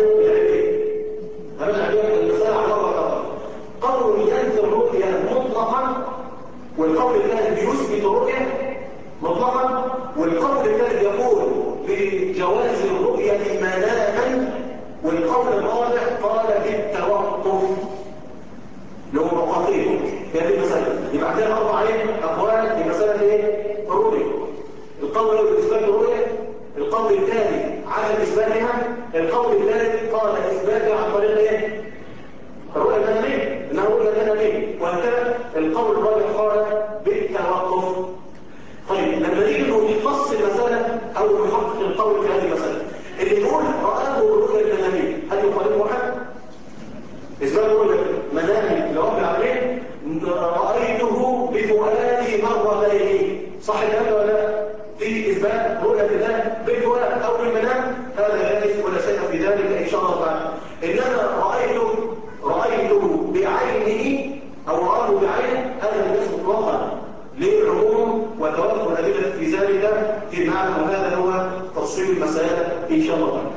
هنرجع بيها المساله على اربعه اقوال. قول ينفي الرؤيه مطلقا، والقول الثالث بيثبت رؤيه مطلقا، والقول الثالث يقول بجواز الرؤيه مناما، والقول الرابع قال بالتوقف لو مقاطين في هذه المسألة. يبقى عندنا أربع أقوال في مسألة إيه؟ الرؤية. القول الأول إثبات الرؤية، القول الثاني عدم إثباتها، القول الثالث قال إثباتها عن طريق إيه؟ الرؤية المنامية، إنها رؤية منامية، وهكذا القول الرابع قال بالتوقف. طيب لما نيجي نخص المسألة أو نحقق القول في هذه المسألة، اللي يقول رآه بالرؤية المنامية هل يخالفه أحد؟ إثبات رؤية منامي لرب العالمين رأيته بفؤادي مرتين، صح الكلام ولا لا؟ في إثبات رؤية الله بالفؤاد أو بالمنام هذا جائز ولا شيء في ذلك إن شاء الله تعالى. إنما رأيته بعينه أو رآه بعينه هذا ليس مطلقا للعموم وتوافر الأدلة في ذلك في معنى، وهذا هو تفصيل المسائل إن شاء الله تعالى.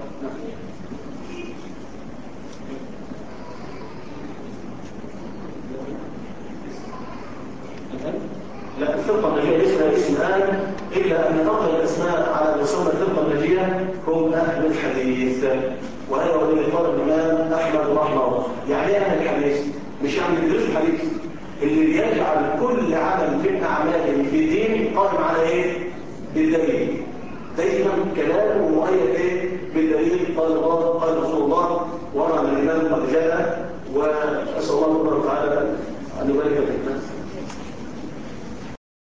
لا، الفرقة الناجية ليس لها اسم الآن إلا أن أفضل الأسماء على مسمى الفرقة الناجية هم أهل الحديث، وهذا هو الذي قال الإمام أحمد رحمه الله. يعني إيه أهل الحديث؟ مش يعني بيدرس الحديث، اللي بيجعل كل عمل من أعماله في دين قائم على إيه؟ بالدليل. دايما كلامه مؤيد إيه؟ بالدليل. قال الله قال رسول الله ورى من الإمام قد جاء